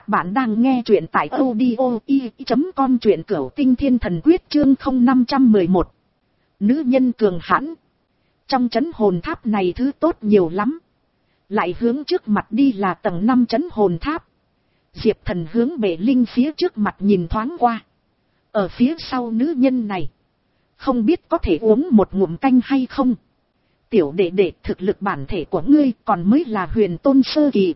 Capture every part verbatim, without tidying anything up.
bạn đang nghe truyện tại audio i chấm com truyện cửu tinh thiên thần quyết chương không năm trăm mười một. Nữ nhân cường hãn. Trong trấn hồn tháp này thứ tốt nhiều lắm. Lại hướng trước mặt đi là tầng năm trấn hồn tháp. Diệp Thần hướng Bệ Linh phía trước mặt nhìn thoáng qua. Ở phía sau nữ nhân này, không biết có thể uống một ngụm canh hay không. Tiểu đệ đệ, thực lực bản thể của ngươi còn mới là huyền tôn sơ kỳ.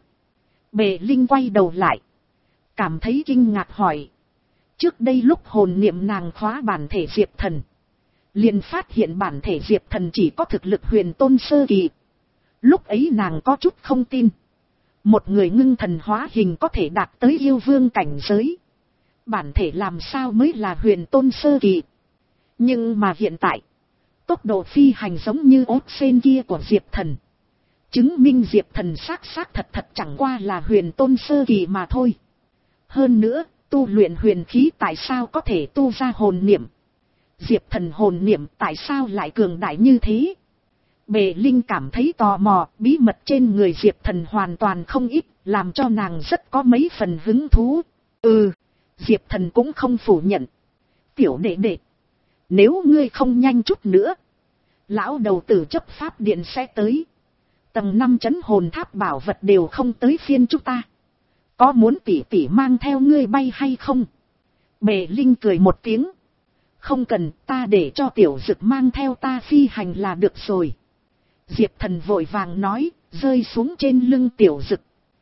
Bệ Linh quay đầu lại, cảm thấy kinh ngạc hỏi. Trước đây lúc hồn niệm nàng khóa bản thể Diệp Thần, liền phát hiện bản thể Diệp Thần chỉ có thực lực huyền tôn sơ kỳ. Lúc ấy nàng có chút không tin. Một người ngưng thần hóa hình có thể đạt tới yêu vương cảnh giới. Bản thể làm sao mới là huyền tôn sơ kỳ. Nhưng mà hiện tại, tốc độ phi hành giống như ốt sen kia của Diệp Thần, chứng minh Diệp Thần xác xác thật thật chẳng qua là huyền tôn sơ kỳ mà thôi. Hơn nữa, tu luyện huyền khí tại sao có thể tu ra hồn niệm? Diệp Thần hồn niệm tại sao lại cường đại như thế? Bệ Linh cảm thấy tò mò, bí mật trên người Diệp Thần hoàn toàn không ít, làm cho nàng rất có mấy phần hứng thú. Ừ, Diệp Thần cũng không phủ nhận. Tiểu đệ đệ, nếu ngươi không nhanh chút nữa, lão đầu tử chấp pháp điện sẽ tới. Tầng năm trấn hồn tháp bảo vật đều không tới phiên chúng ta. Có muốn tỷ tỷ mang theo ngươi bay hay không? Bệ Linh cười một tiếng. Không cần, ta để cho tiểu dực mang theo ta phi hành là được rồi. Diệp Thần vội vàng nói, rơi xuống trên lưng tiểu dực.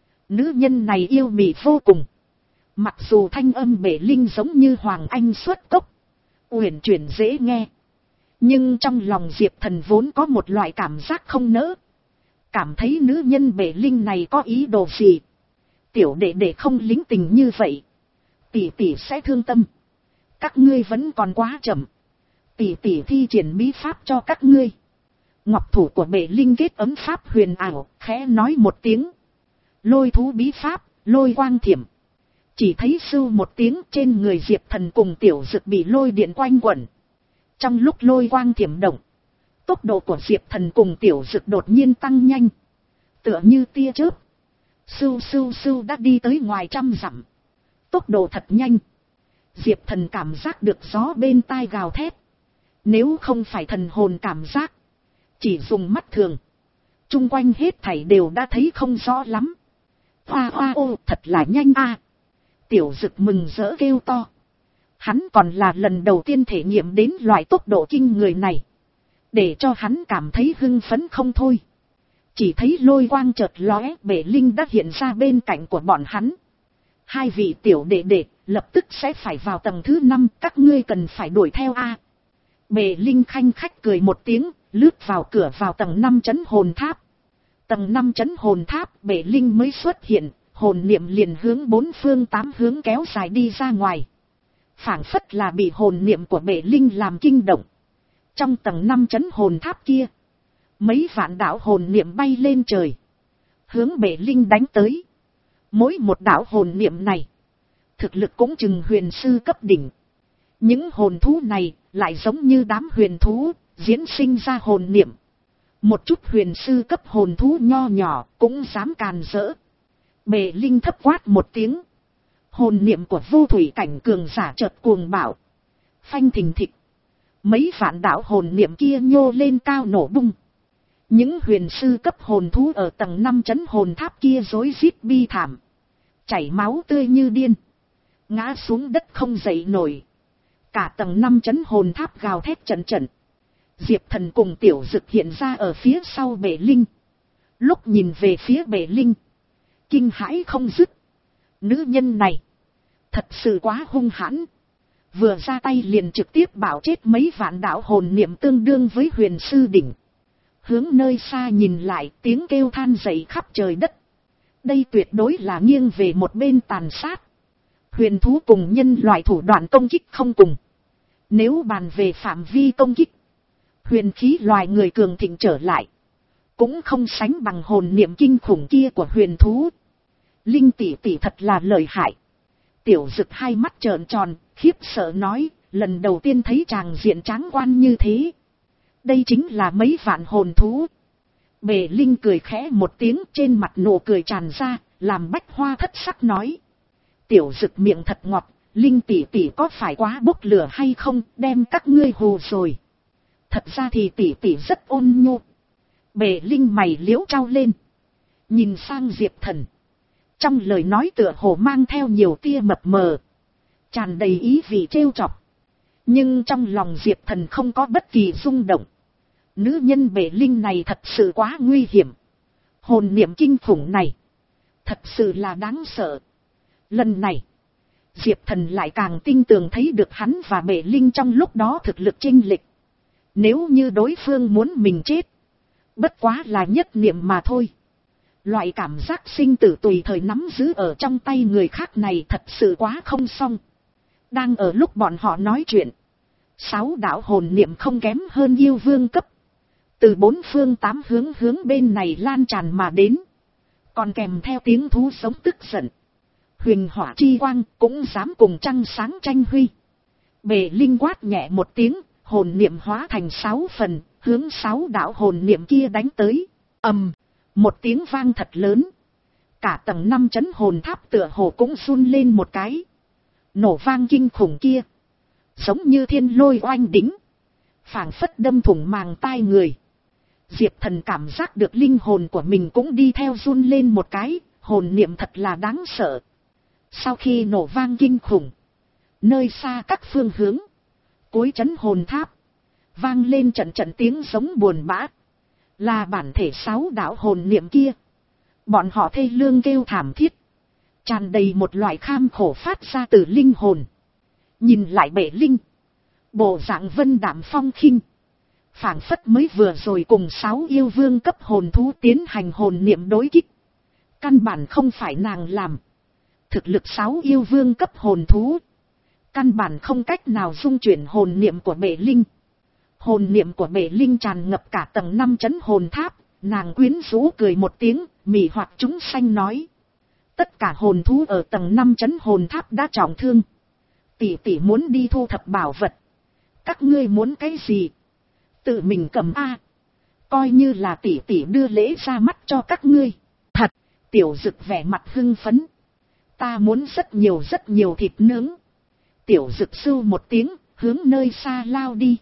Nữ nhân này yêu mị vô cùng. Mặc dù thanh âm Bệ Linh giống như hoàng anh xuất cốc, uyển chuyển dễ nghe, nhưng trong lòng Diệp Thần vốn có một loại cảm giác không nỡ. Cảm thấy nữ nhân Bệ Linh này có ý đồ gì. Tiểu đệ đệ không lính tình như vậy, tỷ tỷ sẽ thương tâm. Các ngươi vẫn còn quá chậm. Tỷ tỷ thi triển bí pháp cho các ngươi. Ngọc thủ của Bệ Linh kết ấm pháp huyền ảo, khẽ nói một tiếng. Lôi thú bí pháp, lôi quang thiểm. Chỉ thấy sưu một tiếng, trên người Diệp Thần cùng tiểu dực bị lôi điện quanh quẩn. Trong lúc lôi quang thiểm động, tốc độ của Diệp Thần cùng tiểu dực đột nhiên tăng nhanh. Tựa như tia chớp. Sưu sưu sưu đã đi tới ngoài trăm dặm. Tốc độ thật nhanh. Diệp Thần cảm giác được gió bên tai gào thét. Nếu không phải thần hồn cảm giác, chỉ dùng mắt thường, chung quanh hết thảy đều đã thấy không rõ lắm. Hoa hoa ô, thật là nhanh a! Tiểu dực mừng rỡ kêu to. Hắn còn là lần đầu tiên thể nghiệm đến loại tốc độ kinh người này, để cho hắn cảm thấy hưng phấn không thôi. Chỉ thấy lôi quang chợt lóe, Bệ Linh đã hiện ra bên cạnh của bọn hắn. Hai vị tiểu đệ đệ lập tức sẽ phải vào tầng thứ năm, các ngươi cần phải đuổi theo a. Bệ Linh khanh khách cười một tiếng, lướt vào cửa vào tầng năm trấn hồn tháp. Tầng năm trấn hồn tháp, Bệ Linh mới xuất hiện, hồn niệm liền hướng bốn phương tám hướng kéo dài đi ra ngoài. Phảng phất là bị hồn niệm của Bệ Linh làm kinh động. Trong tầng năm trấn hồn tháp kia, mấy vạn đạo hồn niệm bay lên trời, hướng Bệ Linh đánh tới. Mỗi một đạo hồn niệm này, thực lực cũng chừng huyền sư cấp đỉnh. Những hồn thú này lại giống như đám huyền thú, diễn sinh ra hồn niệm. Một chút huyền sư cấp hồn thú nho nhỏ cũng dám càn rỡ. Bệ Linh thấp quát một tiếng. Hồn niệm của vô thủy cảnh cường giả chợt cuồng bạo, phanh thình thịch. Mấy vạn đạo hồn niệm kia nhô lên cao nổ bung. Những huyền sư cấp hồn thú ở tầng năm trấn hồn tháp kia rối rít bi thảm, chảy máu tươi như điên, ngã xuống đất không dậy nổi. Cả tầng năm trấn hồn tháp gào thét trận trận. Diệp Thần cùng tiểu dực hiện ra ở phía sau Bệ Linh. Lúc nhìn về phía Bệ Linh, kinh hãi không dứt. Nữ nhân này thật sự quá hung hãn. Vừa ra tay liền trực tiếp bảo chết mấy vạn đạo hồn niệm tương đương với huyền sư đỉnh. Hướng nơi xa nhìn lại, tiếng kêu than dậy khắp trời đất. Đây tuyệt đối là nghiêng về một bên tàn sát. Huyền thú cùng nhân loại thủ đoạn công kích không cùng. Nếu bàn về phạm vi công kích, huyền khí loài người cường thịnh trở lại, cũng không sánh bằng hồn niệm kinh khủng kia của huyền thú. Linh tỷ tỷ thật là lợi hại. Tiểu dực hai mắt trợn tròn, khiếp sợ nói, lần đầu tiên thấy chàng diện tráng quan như thế. Đây chính là mấy vạn hồn thú. Bệ Linh cười khẽ một tiếng, trên mặt nụ cười tràn ra, làm Bách Hoa thất sắc nói. Tiểu Dực miệng thật ngọt, Linh tỷ tỷ có phải quá bốc lửa hay không, đem các ngươi hù rồi. Thật ra thì tỷ tỷ rất ôn nhu. Bệ Linh mày liễu trao lên, nhìn sang Diệp Thần. Trong lời nói tựa hồ mang theo nhiều tia mập mờ, tràn đầy ý vị trêu chọc. Nhưng trong lòng Diệp Thần không có bất kỳ rung động. Nữ nhân Bệ Linh này thật sự quá nguy hiểm. Hồn niệm kinh khủng này thật sự là đáng sợ. Lần này Diệp Thần lại càng tinh tường thấy được hắn và Bệ Linh trong lúc đó thực lực chênh lệch. Nếu như đối phương muốn mình chết, bất quá là nhất niệm mà thôi. Loại cảm giác sinh tử tùy thời nắm giữ ở trong tay người khác này thật sự quá không xong. Đang ở lúc bọn họ nói chuyện, sáu đạo hồn niệm không kém hơn yêu vương cấp, từ bốn phương tám hướng hướng bên này lan tràn mà đến, còn kèm theo tiếng thú sống tức giận. Huyền hỏa chi quang cũng dám cùng trăng sáng tranh huy. Bệ Linh quát nhẹ một tiếng, hồn niệm hóa thành sáu phần, hướng sáu đạo hồn niệm kia đánh tới. Ầm, một tiếng vang thật lớn. Cả tầng năm chấn hồn tháp tựa hồ cũng run lên một cái. Nổ vang kinh khủng kia, giống như thiên lôi oanh đính, phảng phất đâm thủng màng tai người. Diệp Thần cảm giác được linh hồn của mình cũng đi theo run lên một cái, hồn niệm thật là đáng sợ. Sau khi nổ vang kinh khủng, nơi xa các phương hướng, cuối chấn hồn tháp, vang lên trận trận tiếng giống buồn bã. Là bản thể sáu đạo hồn niệm kia. Bọn họ thê lương kêu thảm thiết, tràn đầy một loại kham khổ phát ra từ linh hồn. Nhìn lại Bệ Linh, bộ dạng vân đạm phong khinh, phảng phất mới vừa rồi cùng sáu yêu vương cấp hồn thú tiến hành hồn niệm đối kích. Căn bản không phải nàng làm. Thực lực sáu yêu vương cấp hồn thú, căn bản không cách nào dung chuyển hồn niệm của Bệ Linh. Hồn niệm của Bệ Linh tràn ngập cả tầng năm chấn hồn tháp, nàng quyến rũ cười một tiếng, mị hoặc chúng sanh nói. Tất cả hồn thú ở tầng năm chấn hồn tháp đã trọng thương. Tỷ tỷ muốn đi thu thập bảo vật. Các ngươi muốn cái gì? Tự mình cầm a. Coi như là tỷ tỷ đưa lễ ra mắt cho các ngươi. Thật, Tiểu Dực vẻ mặt hưng phấn. Ta muốn rất nhiều rất nhiều thịt nướng. Tiểu Dực sưu một tiếng, hướng nơi xa lao đi.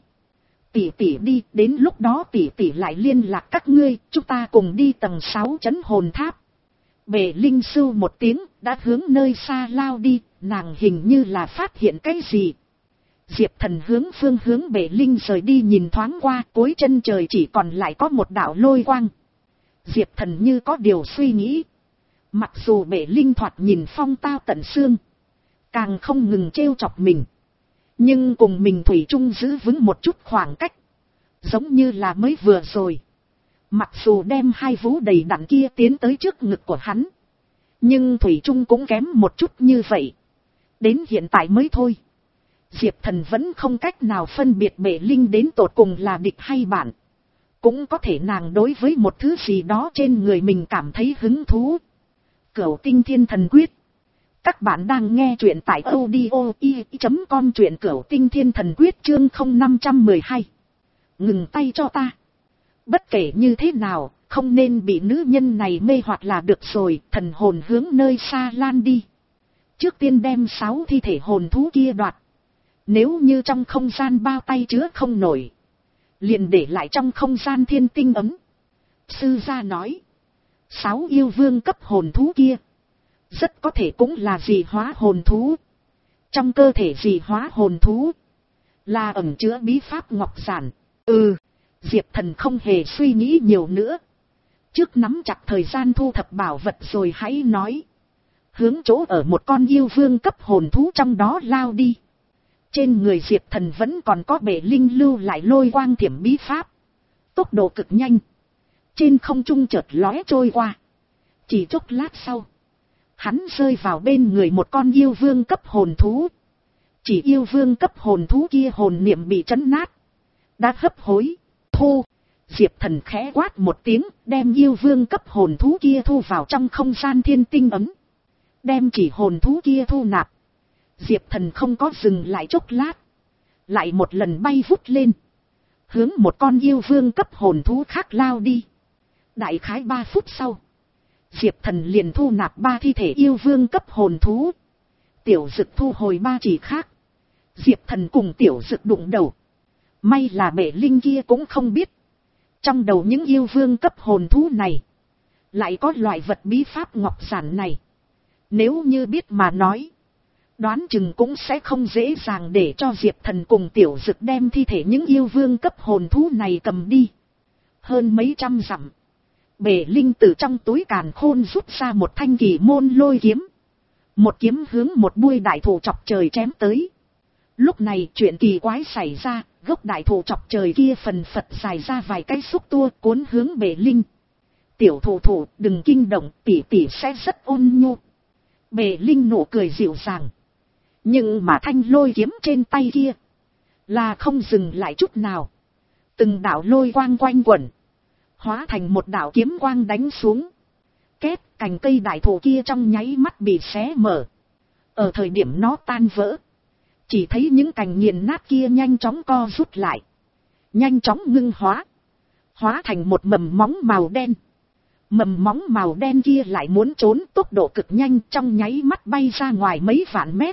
Tỷ tỷ đi, đến lúc đó tỷ tỷ lại liên lạc các ngươi, chúng ta cùng đi tầng sáu chấn hồn tháp. Bệ Linh sưu một tiếng, đã hướng nơi xa lao đi, nàng hình như là phát hiện cái gì. Diệp Thần hướng phương hướng Bệ Linh rời đi nhìn thoáng qua, cuối chân trời chỉ còn lại có một đạo lôi quang. Diệp Thần như có điều suy nghĩ. Mặc dù Bệ Linh thoạt nhìn phong tao tận xương, càng không ngừng trêu chọc mình, nhưng cùng mình thủy chung giữ vững một chút khoảng cách. Giống như là mới vừa rồi, mặc dù đem hai vú đầy đặn kia tiến tới trước ngực của hắn, nhưng thủy chung cũng kém một chút như vậy. Đến hiện tại mới thôi, Diệp Thần vẫn không cách nào phân biệt Bệ Linh đến tột cùng là địch hay bạn. Cũng có thể nàng đối với một thứ gì đó trên người mình cảm thấy hứng thú. Cửu Tinh Thiên Thần Quyết. Các bạn đang nghe truyện tại audio i chấm com, truyện Cửu Tinh Thiên Thần Quyết chương không năm một hai. Ngừng tay cho ta. Bất kể như thế nào, không nên bị nữ nhân này mê hoặc là được rồi. Thần hồn hướng nơi xa lan đi. Trước tiên đem sáu thi thể hồn thú kia đoạt. Nếu như trong không gian bao tay chứa không nổi, liền để lại trong không gian thiên tinh ấm. Sư gia nói, sáu yêu vương cấp hồn thú kia rất có thể cũng là dị hóa hồn thú. Trong cơ thể dị hóa hồn thú là ẩn chứa bí pháp ngọc giản. Ừ, Diệp Thần không hề suy nghĩ nhiều nữa. Trước nắm chặt thời gian thu thập bảo vật rồi hãy nói. Hướng chỗ ở một con yêu vương cấp hồn thú trong đó lao đi. Trên người Diệp Thần vẫn còn có Bệ Linh lưu lại lôi quang thiểm bí pháp. Tốc độ cực nhanh. Trên không trung chợt lóe trôi qua. Chỉ chốc lát sau, hắn rơi vào bên người một con yêu vương cấp hồn thú. Chỉ yêu vương cấp hồn thú kia hồn niệm bị trấn nát, đã hấp hối. Thu. Diệp Thần khẽ quát một tiếng, đem yêu vương cấp hồn thú kia thu vào trong không gian thiên tinh ấm. Đem chỉ hồn thú kia thu nạp. Diệp Thần không có dừng lại chốc lát, lại một lần bay vút lên, hướng một con yêu vương cấp hồn thú khác lao đi. Đại khái ba phút sau, Diệp Thần liền thu nạp ba thi thể yêu vương cấp hồn thú. Tiểu Dực thu hồi ba chỉ khác. Diệp Thần cùng Tiểu Dực đụng đầu. May là Bệ Linh kia cũng không biết. Trong đầu những yêu vương cấp hồn thú này. Lại có loại vật bí pháp ngọc giản này. Nếu như biết mà nói. Đoán chừng cũng sẽ không dễ dàng để cho Diệp Thần cùng Tiểu Dực đem thi thể những yêu vương cấp hồn thú này cầm đi. Hơn mấy trăm dặm. Bệ Linh từ trong túi càn khôn rút ra một thanh kỳ môn lôi kiếm. Một kiếm hướng một bụi đại thụ chọc trời chém tới. Lúc này chuyện kỳ quái xảy ra, gốc đại thụ chọc trời kia phần phật dài ra vài cái xúc tua cuốn hướng Bệ Linh. Tiểu thụ thụ đừng kinh động, tỷ tỷ sẽ rất ôn nhu. Bệ Linh nụ cười dịu dàng. Nhưng mà thanh lôi kiếm trên tay kia là không dừng lại chút nào. Từng đạo lôi quang quanh quẩn, hóa thành một đạo kiếm quang đánh xuống. Két, cành cây đại thụ kia trong nháy mắt bị xé mở. Ở thời điểm nó tan vỡ, chỉ thấy những cành nghiền nát kia nhanh chóng co rút lại, nhanh chóng ngưng hóa, hóa thành một mầm móng màu đen. Mầm móng màu đen kia lại muốn trốn, tốc độ cực nhanh, trong nháy mắt bay ra ngoài mấy vạn mét.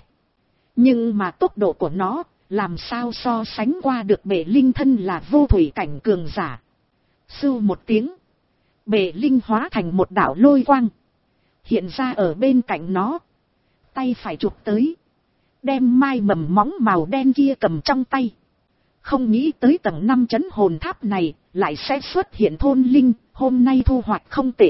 Nhưng mà tốc độ của nó làm sao so sánh qua được Bệ Linh thân là vô thủy cảnh cường giả. Sưu một tiếng, Bệ Linh hóa thành một đạo lôi quang, hiện ra ở bên cạnh nó. Tay phải chụp tới, đem mai mầm móng màu đen kia cầm trong tay. Không nghĩ tới tầng năm trấn hồn tháp này lại sẽ xuất hiện thôn linh, hôm nay thu hoạch không tệ.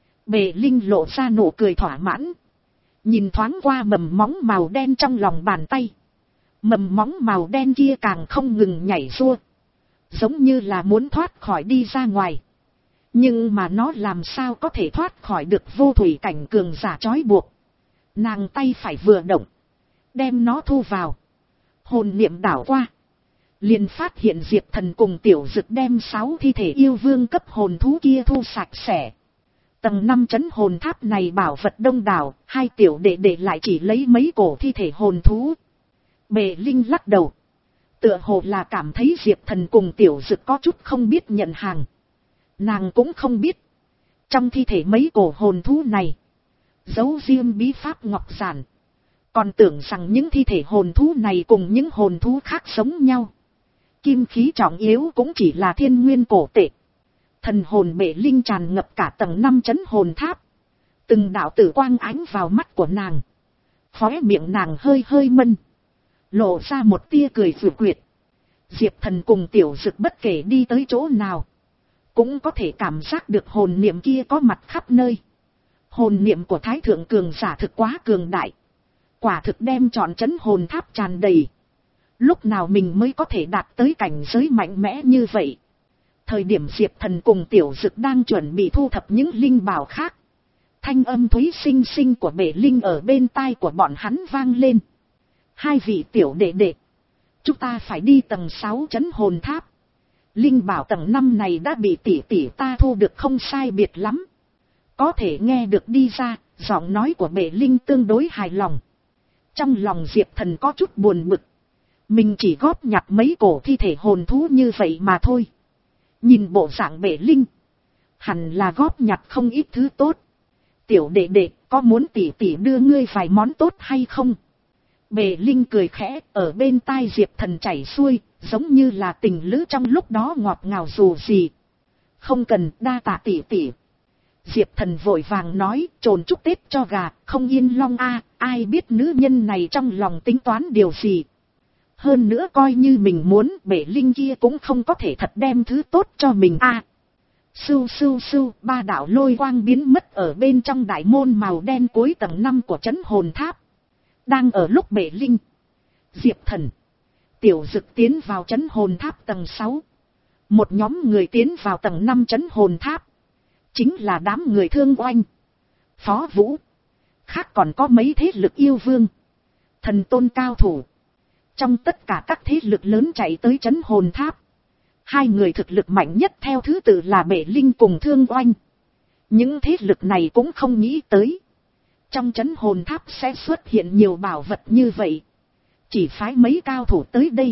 Bệ Linh lộ ra nụ cười thỏa mãn. Nhìn thoáng qua mầm móng màu đen trong lòng bàn tay. Mầm móng màu đen kia càng không ngừng nhảy rua, giống như là muốn thoát khỏi đi ra ngoài. Nhưng mà nó làm sao có thể thoát khỏi được vô thủy cảnh cường giả trói buộc. Nàng tay phải vừa động, đem nó thu vào. Hồn niệm đảo qua, liền phát hiện Diệp Thần cùng Tiểu Dực đem sáu thi thể yêu vương cấp hồn thú kia thu sạch sẽ. Tầng năm trấn hồn tháp này bảo vật đông đảo, hai tiểu đệ đệ lại chỉ lấy mấy cổ thi thể hồn thú. Bệ Linh lắc đầu, tựa hồ là cảm thấy Diệp Thần cùng Tiểu Dực có chút không biết nhận hàng. Nàng cũng không biết, trong thi thể mấy cổ hồn thú này giấu riêng bí pháp ngọc giản. Còn tưởng rằng những thi thể hồn thú này cùng những hồn thú khác giống nhau. Kim khí trọng yếu cũng chỉ là thiên nguyên cổ tệ. Thần hồn Bệ Linh tràn ngập cả tầng năm trấn hồn tháp. Từng đạo tử quang ánh vào mắt của nàng. Khóe miệng nàng hơi hơi mân, lộ ra một tia cười vừa quyệt. Diệp Thần cùng Tiểu Dực bất kể đi tới chỗ nào, cũng có thể cảm giác được hồn niệm kia có mặt khắp nơi. Hồn niệm của Thái Thượng cường giả thực quá cường đại. Quả thực đem trọn trấn hồn tháp tràn đầy. Lúc nào mình mới có thể đạt tới cảnh giới mạnh mẽ như vậy? Thời điểm Diệp Thần cùng Tiểu Dực đang chuẩn bị thu thập những linh bảo khác, thanh âm thúy xinh xinh của Bệ Linh ở bên tai của bọn hắn vang lên. Hai vị tiểu đệ đệ, chúng ta phải đi tầng sáu trấn hồn tháp. Linh bảo tầng năm này đã bị tỷ tỷ ta thu được không sai biệt lắm. Có thể nghe được đi ra, giọng nói của Bệ Linh tương đối hài lòng. Trong lòng Diệp Thần có chút buồn bực. Mình chỉ góp nhặt mấy cổ thi thể hồn thú như vậy mà thôi. Nhìn bộ dạng Bệ Linh, hẳn là góp nhặt không ít thứ tốt. Tiểu đệ đệ, có muốn tỷ tỷ đưa ngươi vài món tốt hay không? Bệ Linh cười khẽ, ở bên tai Diệp Thần chảy xuôi, giống như là tình lữ trong lúc đó ngọt ngào dù gì. Không cần, đa tạ tỷ tỷ. Diệp Thần vội vàng nói, trồn chúc Tết cho gà, không yên long a, ai biết nữ nhân này trong lòng tính toán điều gì. Hơn nữa coi như mình muốn, Bệ Linh kia cũng không có thể thật đem thứ tốt cho mình a. À, sưu sưu sưu, ba đạo lôi quang biến mất ở bên trong đại môn màu đen cuối tầng năm của trấn hồn tháp. Đang ở lúc Bệ Linh, Diệp Thần, Tiểu Dực tiến vào trấn hồn tháp tầng sáu. Một nhóm người tiến vào tầng năm trấn hồn tháp. Chính là đám người Thương Oanh, Phó Vũ. Khác còn có mấy thế lực yêu vương, thần tôn cao thủ. Trong tất cả các thế lực lớn chạy tới trấn hồn tháp, hai người thực lực mạnh nhất theo thứ tự là Bệ Linh cùng Thương Oanh. Những thế lực này cũng không nghĩ tới trong trấn hồn tháp sẽ xuất hiện nhiều bảo vật như vậy. Chỉ phái mấy cao thủ tới đây,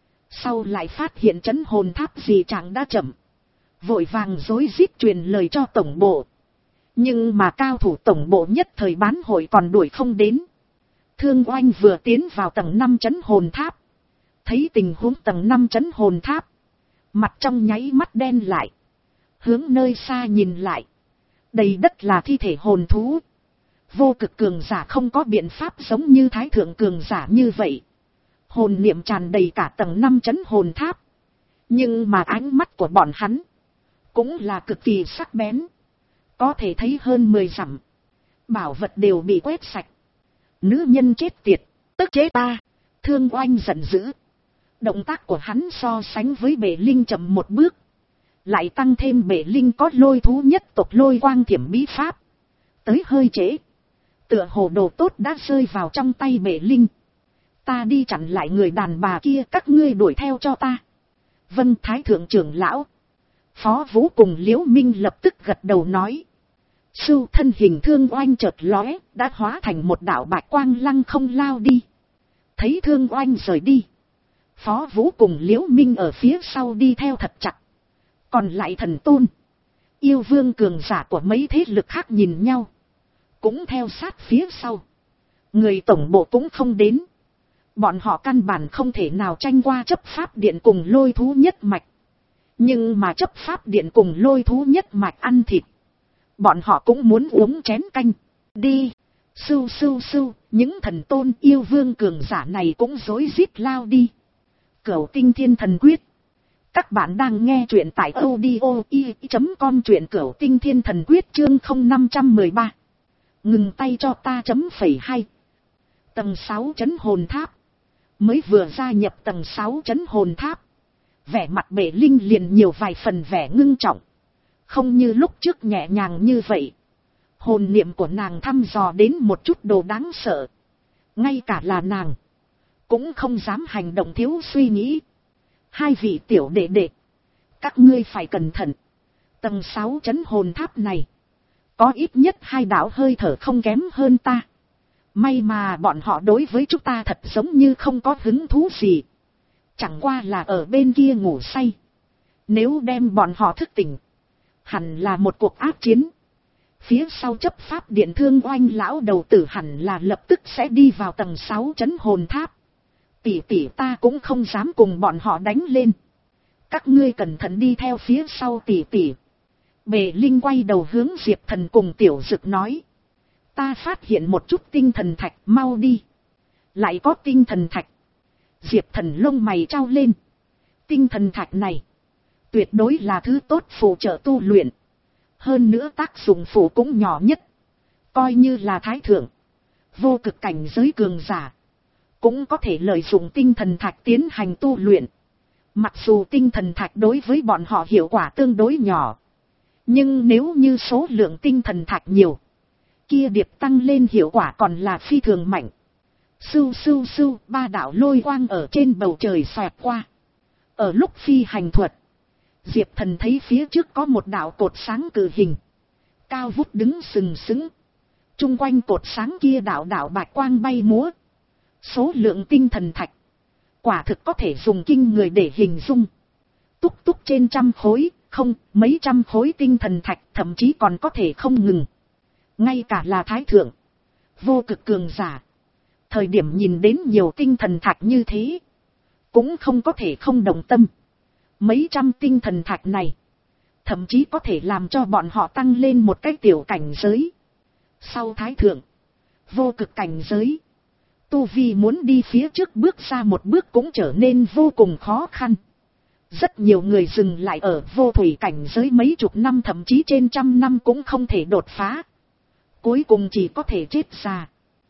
sau lại phát hiện trấn hồn tháp gì chẳng đã chậm, vội vàng rối rít truyền lời cho tổng bộ. Nhưng mà cao thủ tổng bộ nhất thời bán hội còn đuổi không đến. Thương Oanh vừa tiến vào tầng năm trấn hồn tháp. Thấy tình huống tầng năm trấn hồn tháp. Mặt trong nháy mắt đen lại. Hướng nơi xa nhìn lại. Đầy đất là thi thể hồn thú. Vô cực cường giả không có biện pháp giống như thái thượng cường giả như vậy. Hồn niệm tràn đầy cả tầng năm trấn hồn tháp. Nhưng mà ánh mắt của bọn hắn cũng là cực kỳ sắc bén. Có thể thấy hơn mười dặm. Bảo vật đều bị quét sạch. Nữ nhân chết tiệt, tức chế ta. Thương Oanh giận dữ. Động tác của hắn so sánh với bệ linh chậm một bước. Lại tăng thêm bệ linh có lôi thú nhất tộc lôi quang thiểm bí pháp. Tới hơi trễ. Tựa hồ đồ tốt đã rơi vào trong tay bệ linh. Ta đi chặn lại người đàn bà kia, các ngươi đuổi theo cho ta. Vân Thái thượng trưởng lão. Phó Vũ cùng Liễu Minh lập tức gật đầu nói. Sưu thân hình Thương Oanh chợt lóe, đã hóa thành một đạo bạch quang lăng không lao đi. Thấy Thương Oanh rời đi. Phó Vũ cùng Liễu Minh ở phía sau đi theo thật chặt. Còn lại thần tôn, yêu vương cường giả của mấy thế lực khác nhìn nhau. Cũng theo sát phía sau. Người tổng bộ cũng không đến. Bọn họ căn bản không thể nào tranh qua chấp pháp điện cùng lôi thú nhất mạch. Nhưng mà chấp pháp điện cùng lôi thú nhất mạch ăn thịt. Bọn họ cũng muốn uống chén canh. Đi. Sưu sưu sưu. Những thần tôn yêu vương cường giả này cũng rối rít lao đi. Cửu Tinh Thiên Thần Quyết. Các bạn đang nghe truyện tại audio i chấm com, truyện Cửu Tinh Thiên Thần Quyết chương không năm một ba. Ngừng tay cho ta chấm phẩy hai. Tầng sáu trấn hồn tháp. Mới vừa gia nhập tầng sáu trấn hồn tháp. Vẻ mặt bệ linh liền nhiều vài phần vẻ ngưng trọng. Không như lúc trước nhẹ nhàng như vậy. Hồn niệm của nàng thăm dò đến một chút đồ đáng sợ. Ngay cả là nàng cũng không dám hành động thiếu suy nghĩ. Hai vị tiểu đệ đệ, các ngươi phải cẩn thận. Tầng sáu trấn hồn tháp này có ít nhất hai đạo hơi thở không kém hơn ta. May mà bọn họ đối với chúng ta thật giống như không có hứng thú gì. Chẳng qua là ở bên kia ngủ say. Nếu đem bọn họ thức tỉnh, hẳn là một cuộc ác chiến. Phía sau chấp pháp điện Thương Oanh lão đầu tử hẳn là lập tức sẽ đi vào tầng sáu trấn hồn tháp. Tỷ tỷ ta cũng không dám cùng bọn họ đánh lên. Các ngươi cẩn thận đi theo phía sau tỷ tỷ. Bệ linh quay đầu hướng Diệp Thần cùng Tiểu Dực nói. Ta phát hiện một chút tinh thần thạch, mau đi. Lại có tinh thần thạch. Diệp Thần lông mày trao lên. Tinh thần thạch này tuyệt đối là thứ tốt phụ trợ tu luyện. Hơn nữa tác dụng phụ cũng nhỏ nhất. Coi như là thái thượng, vô cực cảnh giới cường giả cũng có thể lợi dụng tinh thần thạch tiến hành tu luyện. Mặc dù tinh thần thạch đối với bọn họ hiệu quả tương đối nhỏ. Nhưng nếu như số lượng tinh thần thạch nhiều, kia điệp tăng lên hiệu quả còn là phi thường mạnh. Sưu sưu sưu, ba đạo lôi quang ở trên bầu trời xoẹt qua. Ở lúc phi hành thuật, Diệp Thần thấy phía trước có một đạo cột sáng cự hình. Cao vút đứng sừng sững. Trung quanh cột sáng kia đạo đạo bạch quang bay múa. Số lượng tinh thần thạch quả thực có thể dùng kinh người để hình dung. Túc túc trên trăm khối, không, mấy trăm khối tinh thần thạch, thậm chí còn có thể không ngừng. Ngay cả là thái thượng, vô cực cường giả, thời điểm nhìn đến nhiều tinh thần thạch như thế, cũng không có thể không đồng tâm. Mấy trăm tinh thần thạch này, thậm chí có thể làm cho bọn họ tăng lên một cái tiểu cảnh giới. Sau thái thượng, vô cực cảnh giới, tu vi muốn đi phía trước bước ra một bước cũng trở nên vô cùng khó khăn. Rất nhiều người dừng lại ở vô thủy cảnh giới mấy chục năm, thậm chí trên trăm năm cũng không thể đột phá. Cuối cùng chỉ có thể chết già.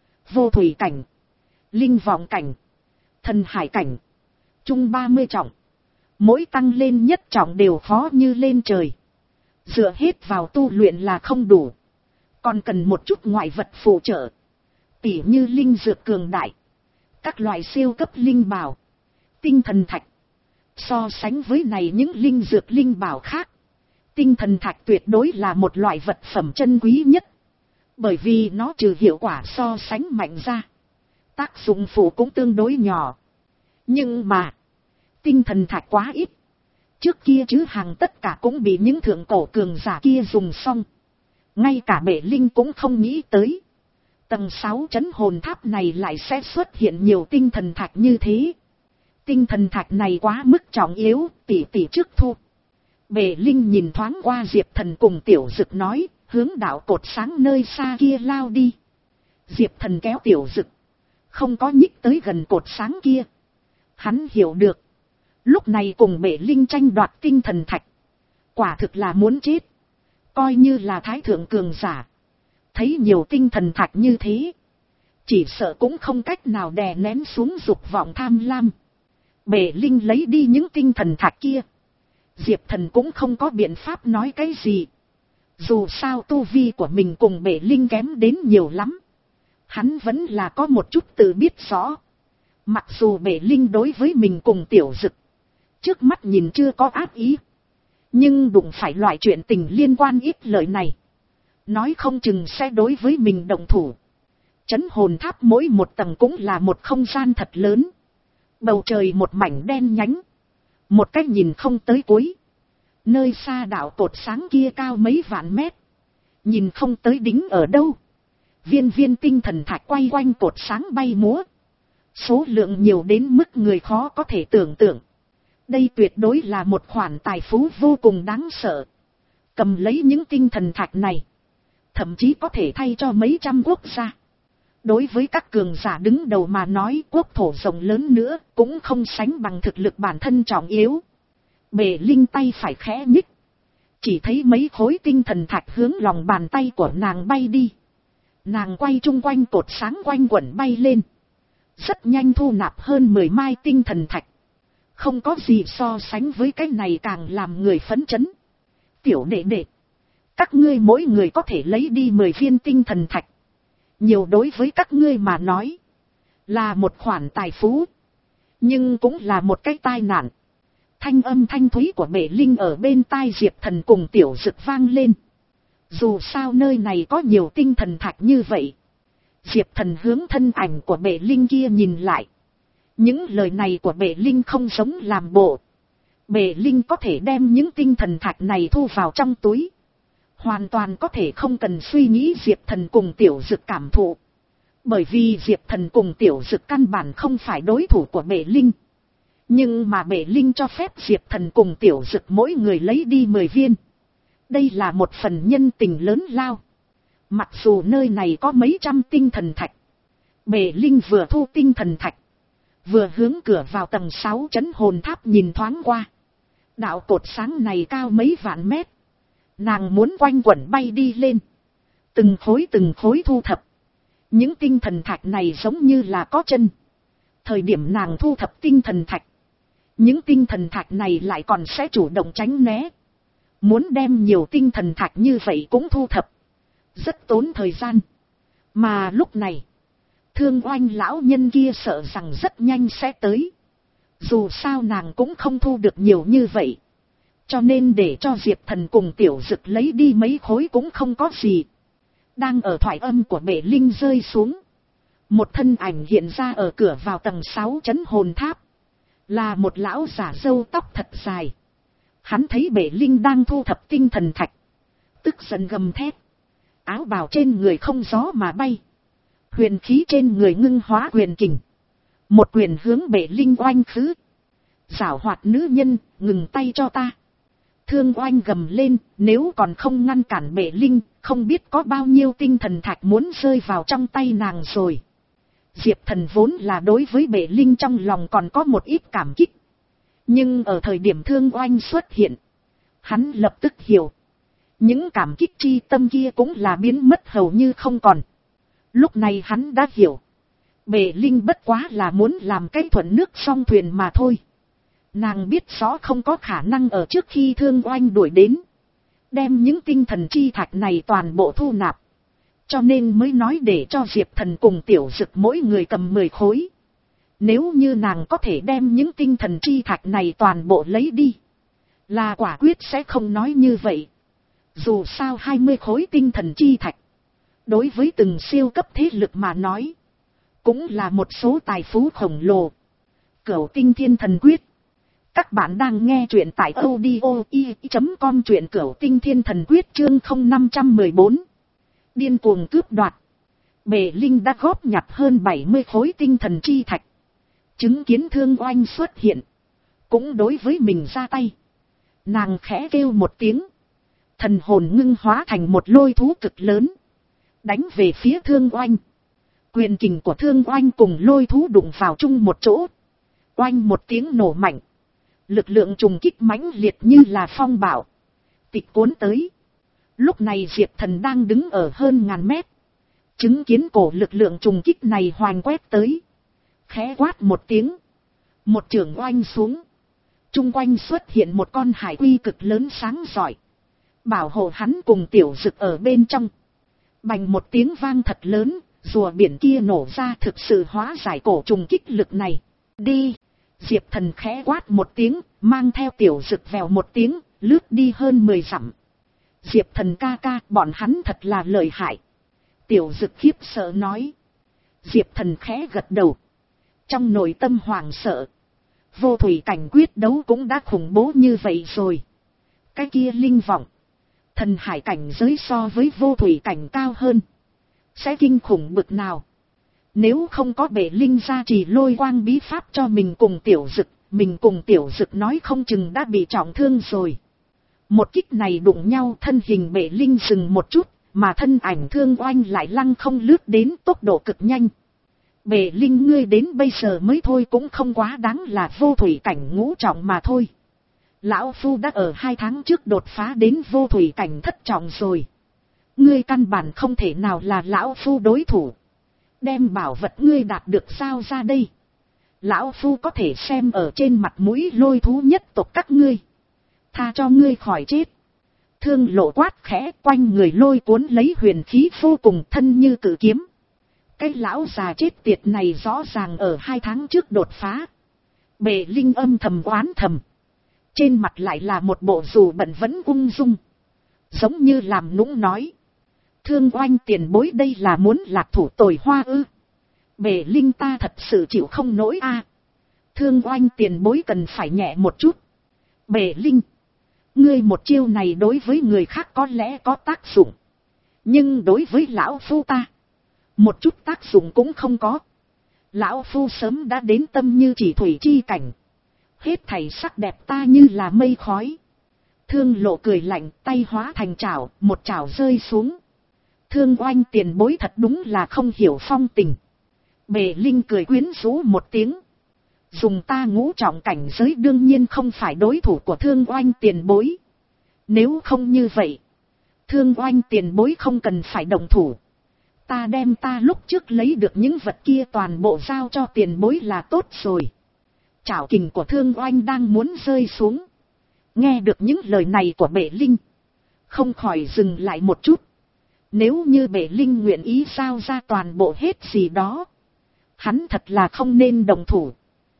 Vô thủy cảnh, linh vọng cảnh, thần hải cảnh, trung ba mươi trọng. Mỗi tăng lên nhất trọng đều khó như lên trời. Dựa hết vào tu luyện là không đủ. Còn cần một chút ngoại vật phụ trợ. Tỉ như linh dược cường đại, các loại siêu cấp linh bảo, tinh thần thạch. So sánh với này những linh dược linh bảo khác, tinh thần thạch tuyệt đối là một loại vật phẩm chân quý nhất. Bởi vì nó trừ hiệu quả so sánh mạnh ra, tác dụng phụ cũng tương đối nhỏ. Nhưng mà, tinh thần thạch quá ít. Trước kia chứ hàng tất cả cũng bị những thượng cổ cường giả kia dùng xong. Ngay cả bệ linh cũng không nghĩ tới. Tầng sáu trấn hồn tháp này lại sẽ xuất hiện nhiều tinh thần thạch như thế. Tinh thần thạch này quá mức trọng yếu, tỷ tỷ trước thu. Bệ Linh nhìn thoáng qua Diệp Thần cùng Tiểu Dực nói, hướng đạo cột sáng nơi xa kia lao đi. Diệp Thần kéo Tiểu Dực, không có nhích tới gần cột sáng kia. Hắn hiểu được, lúc này cùng Bệ Linh tranh đoạt tinh thần thạch, quả thực là muốn chết. Coi như là thái thượng cường giả, thấy nhiều tinh thần thạch như thế, chỉ sợ cũng không cách nào đè nén xuống dục vọng tham lam. Bệ Linh lấy đi những tinh thần thạch kia, Diệp Thần cũng không có biện pháp nói cái gì. Dù sao tu vi của mình cùng Bệ Linh kém đến nhiều lắm, hắn vẫn là có một chút tự biết rõ. Mặc dù Bệ Linh đối với mình cùng Tiểu Dực trước mắt nhìn chưa có ác ý, nhưng đụng phải loại chuyện tình liên quan ít lợi này, nói không chừng sẽ đối với mình động thủ. Trấn hồn tháp mỗi một tầng cũng là một không gian thật lớn. Bầu trời một mảnh đen nhánh, một cách nhìn không tới cuối. Nơi xa đạo cột sáng kia cao mấy vạn mét, nhìn không tới đính ở đâu. Viên viên tinh thần thạch quay quanh cột sáng bay múa, số lượng nhiều đến mức người khó có thể tưởng tượng. Đây tuyệt đối là một khoản tài phú vô cùng đáng sợ. Cầm lấy những tinh thần thạch này, thậm chí có thể thay cho mấy trăm quốc gia. Đối với các cường giả đứng đầu mà nói, quốc thổ rộng lớn nữa cũng không sánh bằng thực lực bản thân trọng yếu. Bệ Linh tay phải khẽ nhích, chỉ thấy mấy khối tinh thần thạch hướng lòng bàn tay của nàng bay đi. Nàng quay chung quanh cột sáng quanh quẩn bay lên, rất nhanh thu nạp hơn mười mai tinh thần thạch. Không có gì so sánh với cái này càng làm người phấn chấn. Tiểu đệ đệ, các ngươi mỗi người có thể lấy đi mười viên tinh thần thạch. Nhiều đối với các ngươi mà nói là một khoản tài phú, nhưng cũng là một cái tai nạn. Thanh âm thanh thúy của Bệ Linh ở bên tai Diệp Thần cùng Tiểu Dực vang lên. Dù sao nơi này có nhiều tinh thần thạch như vậy. Diệp Thần hướng thân ảnh của Bệ Linh kia nhìn lại. Những lời này của Bệ Linh không giống làm bộ. Bệ Linh có thể đem những tinh thần thạch này thu vào trong túi, hoàn toàn có thể không cần suy nghĩ Diệp Thần cùng Tiểu Dực cảm thụ. Bởi vì Diệp Thần cùng Tiểu Dực căn bản không phải đối thủ của Bệ Linh. Nhưng mà Bệ Linh cho phép Diệp Thần cùng Tiểu Dực mỗi người lấy đi mười viên. Đây là một phần nhân tình lớn lao. Mặc dù nơi này có mấy trăm tinh thần thạch, Bệ Linh vừa thu tinh thần thạch, vừa hướng cửa vào tầng sáu trấn hồn tháp nhìn thoáng qua. Đạo cột sáng này cao mấy vạn mét, nàng muốn quanh quẩn bay đi lên, từng khối từng khối thu thập. Những tinh thần thạch này giống như là có chân. Thời điểm nàng thu thập tinh thần thạch, những tinh thần thạch này lại còn sẽ chủ động tránh né. Muốn đem nhiều tinh thần thạch như vậy cũng thu thập, rất tốn thời gian. Mà lúc này, Thương Oanh lão nhân kia sợ rằng rất nhanh sẽ tới. Dù sao nàng cũng không thu được nhiều như vậy, cho nên để cho Diệp Thần cùng Tiểu Dực lấy đi mấy khối cũng không có gì. Đang ở thoại âm của Bệ Linh rơi xuống, một thân ảnh hiện ra ở cửa vào tầng sáu trấn hồn tháp. Là một lão giả râu tóc thật dài. Hắn thấy Bệ Linh đang thu thập tinh thần thạch, tức giận gầm thét. Áo bào trên người không gió mà bay, huyền khí trên người ngưng hóa huyền kình, một quyền hướng Bệ Linh oanh khứ. Giảo hoạt nữ nhân, ngừng tay cho ta. Thương Oanh gầm lên, nếu còn không ngăn cản Bệ Linh, không biết có bao nhiêu tinh thần thạch muốn rơi vào trong tay nàng rồi. Diệp Thần vốn là đối với Bệ Linh trong lòng còn có một ít cảm kích. Nhưng ở thời điểm Thương Oanh xuất hiện, hắn lập tức hiểu. Những cảm kích chi tâm kia cũng là biến mất hầu như không còn. Lúc này hắn đã hiểu. Bệ Linh bất quá là muốn làm cái thuận nước song thuyền mà thôi. Nàng biết rõ không có khả năng ở trước khi Thương Oanh đuổi đến, đem những tinh thần chi thạch này toàn bộ thu nạp. Cho nên mới nói để cho Diệp Thần cùng Tiểu Dực mỗi người cầm mười khối. Nếu như nàng có thể đem những tinh thần chi thạch này toàn bộ lấy đi, là quả quyết sẽ không nói như vậy. Dù sao hai mươi khối tinh thần chi thạch, đối với từng siêu cấp thế lực mà nói, cũng là một số tài phú khổng lồ. Cửu Tinh Thiên Thần Quyết. Các bạn đang nghe truyện tại audio i chấm com, truyện Cửu Tinh Thiên Thần Quyết chương không năm một bốn. Điên cuồng cướp đoạt. Bệ Linh đã góp nhặt hơn bảy mươi khối tinh thần chi thạch. Chứng kiến Thương Oanh xuất hiện. Cũng đối với mình ra tay. Nàng khẽ kêu một tiếng. Thần hồn ngưng hóa thành một lôi thú cực lớn. Đánh về phía Thương Oanh. Quyền kình của Thương Oanh cùng lôi thú đụng vào chung một chỗ. Oanh một tiếng nổ mạnh. Lực lượng trùng kích mãnh liệt như là phong bạo. Tịch cuốn tới. Lúc này Diệp Thần đang đứng ở hơn ngàn mét. Chứng kiến cổ lực lượng trùng kích này hoàn quét tới. Khẽ quát một tiếng. Một chưởng oanh xuống. Trung quanh xuất hiện một con hải quy cực lớn sáng rọi. Bảo hộ hắn cùng Tiểu Dực ở bên trong. Bành một tiếng vang thật lớn. Rùa biển kia nổ ra thực sự hóa giải cổ trùng kích lực này. Đi. Diệp Thần khẽ quát một tiếng. Mang theo Tiểu Dực vèo một tiếng. Lướt đi hơn mười dặm. Diệp Thần ca ca, bọn hắn thật là lợi hại. Tiểu Dực khiếp sợ nói. Diệp Thần khẽ gật đầu. Trong nội tâm hoảng sợ. Vô thủy cảnh quyết đấu cũng đã khủng bố như vậy rồi. Cái kia linh vọng. Thần hải cảnh giới so với vô thủy cảnh cao hơn. Sẽ kinh khủng bực nào. Nếu không có Bệ Linh gia trì lôi quang bí pháp cho mình cùng Tiểu Dực. Mình cùng Tiểu Dực nói không chừng đã bị trọng thương rồi. Một kích này đụng nhau, thân hình Bệ Linh dừng một chút. Mà thân ảnh Thương Oanh lại lăng không lướt đến tốc độ cực nhanh. Bệ Linh ngươi đến bây giờ mới thôi cũng không quá đáng là vô thủy cảnh ngũ trọng mà thôi. Lão Phu đã ở hai tháng trước đột phá đến vô thủy cảnh thất trọng rồi. Ngươi căn bản không thể nào là Lão Phu đối thủ. Đem bảo vật ngươi đạt được sao ra đây. Lão Phu có thể xem ở trên mặt mũi lôi thú nhất tộc các ngươi. Tha cho ngươi khỏi chết. Thương Lộ quát khẽ, quanh người lôi cuốn lấy huyền khí vô cùng, thân như cự kiếm. Cái lão già chết tiệt này rõ ràng ở hai tháng trước đột phá. Bệ Linh âm thầm oán thầm. Trên mặt lại là một bộ dù bận vẫn ung dung. Giống như làm nũng nói. Thương Oanh tiền bối đây là muốn lạc thủ tồi hoa ư. Bệ Linh ta thật sự chịu không nổi a. Thương Oanh tiền bối cần phải nhẹ một chút. Bệ Linh. Ngươi một chiêu này đối với người khác có lẽ có tác dụng. Nhưng đối với Lão Phu ta. Một chút tác dụng cũng không có. Lão Phu sớm đã đến tâm như chỉ thủy chi cảnh. Hết thảy sắc đẹp ta như là mây khói. Thương Lộ cười lạnh, tay hóa thành chảo, một chảo rơi xuống. Thương Oanh tiền bối thật đúng là không hiểu phong tình. Bệ Linh cười quyến rũ một tiếng. Dùng ta ngũ trọng cảnh giới đương nhiên không phải đối thủ của Thương Oanh tiền bối. Nếu không như vậy, Thương Oanh tiền bối không cần phải động thủ. Ta đem ta lúc trước lấy được những vật kia toàn bộ giao cho tiền bối là tốt rồi. Chảo kình của Thương Oanh đang muốn rơi xuống. Nghe được những lời này của Bệ Linh, không khỏi dừng lại một chút. Nếu như Bệ Linh nguyện ý giao ra toàn bộ hết gì đó, hắn thật là không nên động thủ.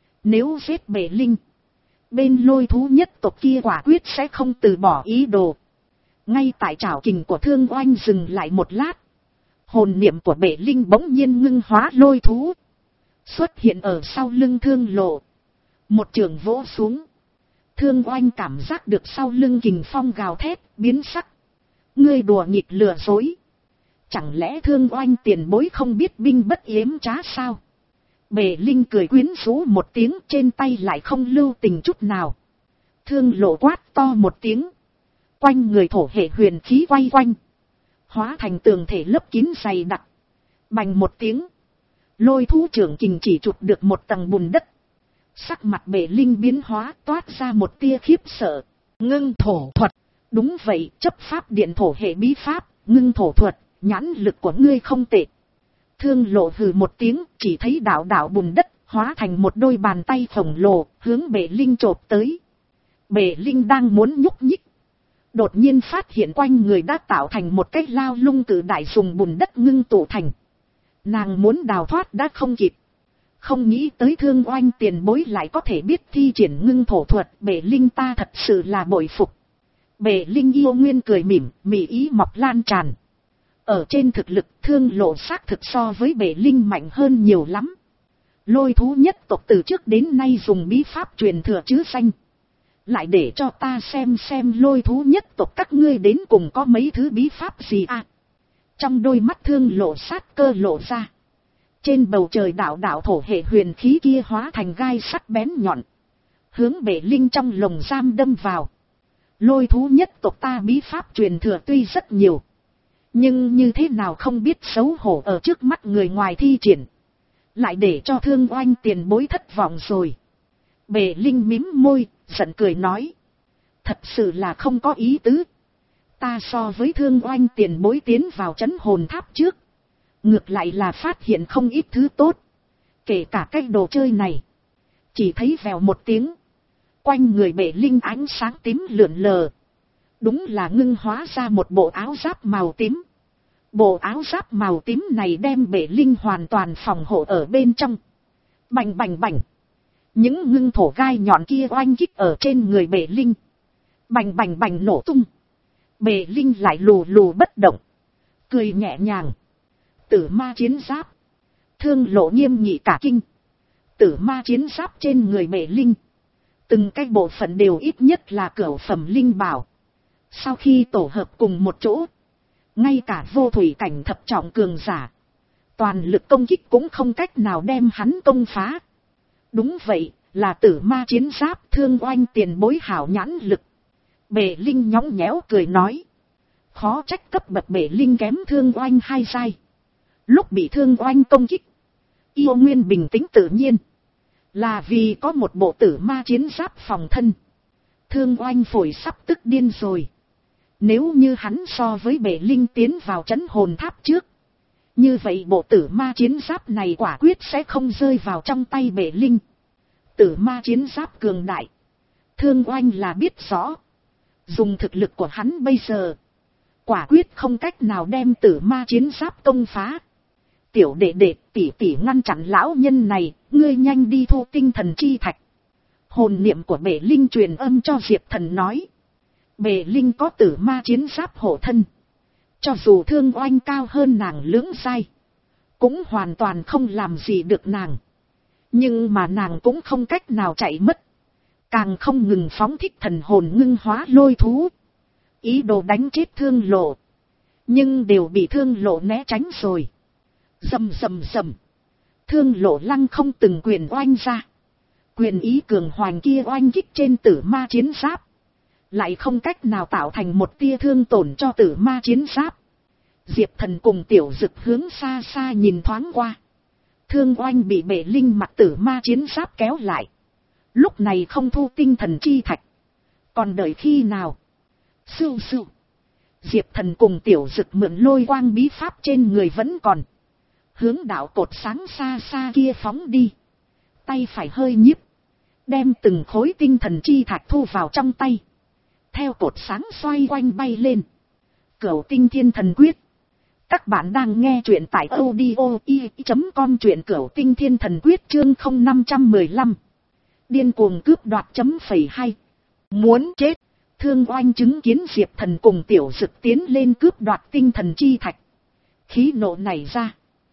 Nếu giết Bệ Linh, bên lôi thú nhất tộc kia quả quyết sẽ không từ bỏ ý đồ. Ngay tại chảo kình của Thương Oanh dừng lại một lát, hồn niệm của Bệ Linh bỗng nhiên ngưng hóa lôi thú, xuất hiện ở sau lưng Thương Lộ. Một trường vỗ xuống, Thương Oanh cảm giác được sau lưng kình phong gào thét, biến sắc. Ngươi đùa nghịch lừa dối. Chẳng lẽ Thương Oanh tiền bối không biết binh bất yếm trá sao? Bệ Linh cười quyến rũ một tiếng, trên tay lại không lưu tình chút nào. Thương Lộ quát to một tiếng. Quanh người thổ hệ huyền khí quay quanh. Hóa thành tường thể lấp kín dày đặc. Bành một tiếng. Lôi thú trưởng kình chỉ chụp được một tầng bùn đất. Sắc mặt Bệ Linh biến hóa, toát ra một tia khiếp sợ. Ngưng thổ thuật. Đúng vậy, chấp pháp điện thổ hệ bí pháp, ngưng thổ thuật, nhãn lực của ngươi không tệ. Thương Lộ hừ một tiếng, chỉ thấy đạo đạo bùn đất, hóa thành một đôi bàn tay khổng lồ, hướng Bệ Linh chộp tới. Bệ Linh đang muốn nhúc nhích. Đột nhiên phát hiện quanh người đã tạo thành một cái lao lung cử đại dùng bùn đất ngưng tụ thành. Nàng muốn đào thoát đã không kịp. Không nghĩ tới Thương Oanh tiền bối lại có thể biết thi triển ngưng thổ thuật, Bệ Linh ta thật sự là bội phục. Bệ Linh yêu nguyên cười mỉm, mỉ ý mọc lan tràn. Ở trên thực lực, Thương Lộ xác thực so với Bệ Linh mạnh hơn nhiều lắm. Lôi thú nhất tộc từ trước đến nay dùng bí pháp truyền thừa chứ danh. Lại để cho ta xem xem lôi thú nhất tộc các ngươi đến cùng có mấy thứ bí pháp gì à. Trong đôi mắt thương lộ sát cơ lộ ra. Trên bầu trời đạo đạo thổ hệ huyền khí kia hóa thành gai sắc bén nhọn. Hướng bể linh trong lồng giam đâm vào. Lôi thú nhất tộc ta bí pháp truyền thừa tuy rất nhiều. Nhưng như thế nào không biết xấu hổ ở trước mắt người ngoài thi triển. Lại để cho Thương Oanh tiền bối thất vọng rồi. Bể linh mím môi, giận cười nói. Thật sự là không có ý tứ. Ta so với Thương Oanh tiền bối tiến vào trấn hồn tháp trước. Ngược lại là phát hiện không ít thứ tốt. Kể cả cái đồ chơi này. Chỉ thấy vèo một tiếng. Quanh người bể linh ánh sáng tím lượn lờ. Đúng là ngưng hóa ra một bộ áo giáp màu tím. Bộ áo giáp màu tím này đem bể linh hoàn toàn phòng hộ ở bên trong. Bành bành bành. Những ngưng thổ gai nhọn kia oanh kích ở trên người bể linh. Bành bành bành nổ tung. Bể linh lại lù lù bất động. Cười nhẹ nhàng. Tử ma chiến giáp. Thương lộ nghiêm nghị cả kinh. Tử ma chiến giáp trên người bể linh. Từng cái bộ phận đều ít nhất là cửu phẩm linh bảo. Sau khi tổ hợp cùng một chỗ. Ngay cả vô thủy cảnh thập trọng cường giả. Toàn lực công kích cũng không cách nào đem hắn công phá. Đúng vậy, là tử ma chiến giáp Thương Oanh tiền bối hảo nhãn lực. Bể linh nhõng nhẽo cười nói. Khó trách cấp bậc bể linh kém Thương Oanh hai giai. Lúc bị Thương Oanh công kích. Yêu Nguyên bình tĩnh tự nhiên. Là vì có một bộ tử ma chiến giáp phòng thân. Thương Oanh phổi sắp tức điên rồi. Nếu như hắn so với bể linh tiến vào trấn hồn tháp trước. Như vậy bộ tử ma chiến giáp này quả quyết sẽ không rơi vào trong tay bể linh. Tử ma chiến giáp cường đại. Thương Oanh là biết rõ. Dùng thực lực của hắn bây giờ. Quả quyết không cách nào đem tử ma chiến giáp công phá. Tiểu đệ đệ tỷ tỷ ngăn chặn lão nhân này. Ngươi nhanh đi thu tinh thần chi thạch. Hồn niệm của bể linh truyền âm cho Diệp Thần nói. Bể linh có tử ma chiến giáp hộ thân. Cho dù Thương Oanh cao hơn nàng lưỡng giai. Cũng hoàn toàn không làm gì được nàng. Nhưng mà nàng cũng không cách nào chạy mất. Càng không ngừng phóng thích thần hồn ngưng hóa lôi thú. Ý đồ đánh chết Thương Lộ. Nhưng đều bị Thương Lộ né tránh rồi. Rầm rầm rầm. Thương Lộ lăng không từng quyền oanh ra. Quyền ý cường hoành kia oanh kích trên tử ma chiến giáp. Lại không cách nào tạo thành một tia thương tổn cho tử ma chiến giáp. Diệp Thần cùng Tiểu Dực hướng xa xa nhìn thoáng qua. Thương Oanh bị bể linh mặt tử ma chiến giáp kéo lại. Lúc này không thu tinh thần chi thạch. Còn đợi khi nào? Sưu sưu. Diệp Thần cùng Tiểu Dực mượn lôi quang bí pháp trên người vẫn còn. Hướng đạo cột sáng xa xa kia phóng đi. Tay phải hơi nhíp. Đem từng khối tinh thần chi thạch thu vào trong tay. Theo cột sáng xoay quanh bay lên. Cửu tinh thiên thần quyết. Các bạn đang nghe truyện tại audio i chấm com truyện Cửu tinh thiên thần quyết chương không năm một lăm. Điên cuồng cướp đoạt chấm phẩy hai. Muốn chết. Thương Oanh chứng kiến Diệp Thần cùng Tiểu Dực tiến lên cướp đoạt tinh thần chi thạch. Khí nộ nảy ra.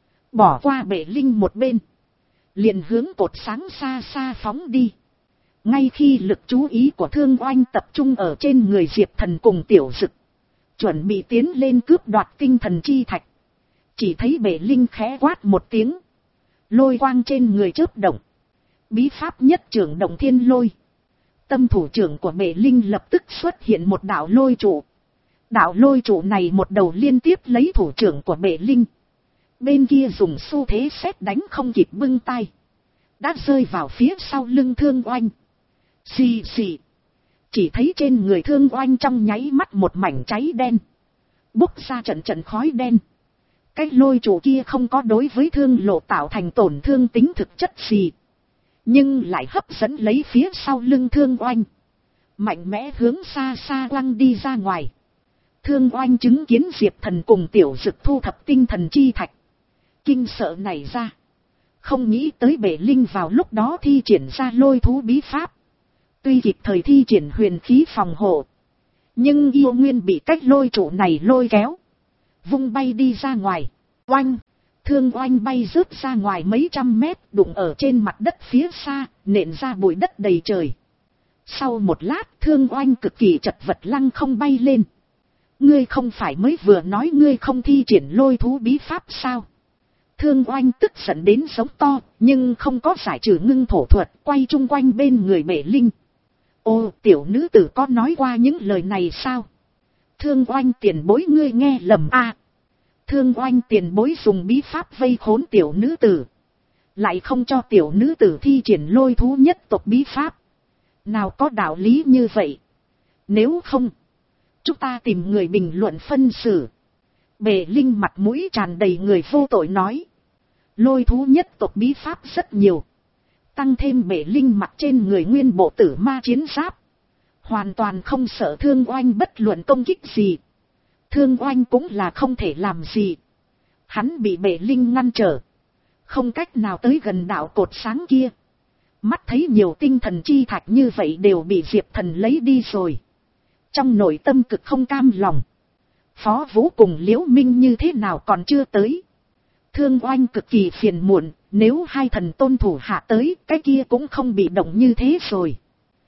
Bỏ qua bể linh một bên. Liền hướng cột sáng xa xa phóng đi. Ngay khi lực chú ý của Thương Oanh tập trung ở trên người Diệp Thần cùng Tiểu Dực. Chuẩn bị tiến lên cướp đoạt tinh thần chi thạch. Chỉ thấy bể linh khẽ quát một tiếng. Lôi quang trên người chớp động. Bí pháp nhất trưởng động thiên lôi. Tâm thủ trưởng của bể linh lập tức xuất hiện một đạo lôi trụ. Đạo lôi trụ này một đầu liên tiếp lấy thủ trưởng của bể linh. Bên kia dùng xu thế sét đánh không kịp bưng tay. Đã rơi vào phía sau lưng Thương Oanh. Xì xì. Chỉ thấy trên người Thương Oanh trong nháy mắt một mảnh cháy đen. Bốc ra trận trận khói đen. Cái lôi trụ kia không có đối với Thương Lộ tạo thành tổn thương tính thực chất gì. Nhưng lại hấp dẫn lấy phía sau lưng Thương Oanh. Mạnh mẽ hướng xa xa quăng đi ra ngoài. Thương Oanh chứng kiến Diệp Thần cùng Tiểu Dực thu thập tinh thần chi thạch. Kinh sợ nảy ra. Không nghĩ tới bể linh vào lúc đó thi triển ra lôi thú bí pháp. Tuy kịp thời thi triển huyền khí phòng hộ. Nhưng yêu nguyên bị cách lôi trụ này lôi kéo. Vung bay đi ra ngoài. Oanh. Thương Oanh bay rớt ra ngoài mấy trăm mét. Đụng ở trên mặt đất phía xa. Nện ra bụi đất đầy trời. Sau một lát Thương Oanh cực kỳ chật vật lăng không bay lên. Ngươi không phải mới vừa nói ngươi không thi triển lôi thú bí pháp sao? Thương Oanh tức giận đến giống to, nhưng không có giải trừ ngưng thổ thuật, quay chung quanh bên người Bệ Linh. Ô, tiểu nữ tử có nói qua những lời này sao? Thương Oanh tiền bối ngươi nghe lầm a. À, Thương Oanh tiền bối dùng bí pháp vây khốn tiểu nữ tử, lại không cho tiểu nữ tử thi triển lôi thú nhất tộc bí pháp. Nào có đạo lý như vậy? Nếu không, chúng ta tìm người bình luận phân xử. Bệ Linh mặt mũi tràn đầy người vô tội nói. Lôi thú nhất tộc bí pháp rất nhiều. Tăng thêm Bệ Linh mặc trên người nguyên bộ tử ma chiến giáp, hoàn toàn không sợ Thương Oanh bất luận công kích gì. Thương Oanh cũng là không thể làm gì. Hắn bị Bệ Linh ngăn trở, không cách nào tới gần đạo cột sáng kia. Mắt thấy nhiều tinh thần chi thạch như vậy đều bị Diệp Thần lấy đi rồi, trong nội tâm cực không cam lòng. Phó Vũ cùng Liễu Minh như thế nào còn chưa tới. Thương Oanh cực kỳ phiền muộn, nếu hai thần tôn thủ hạ tới, cái kia cũng không bị động như thế rồi.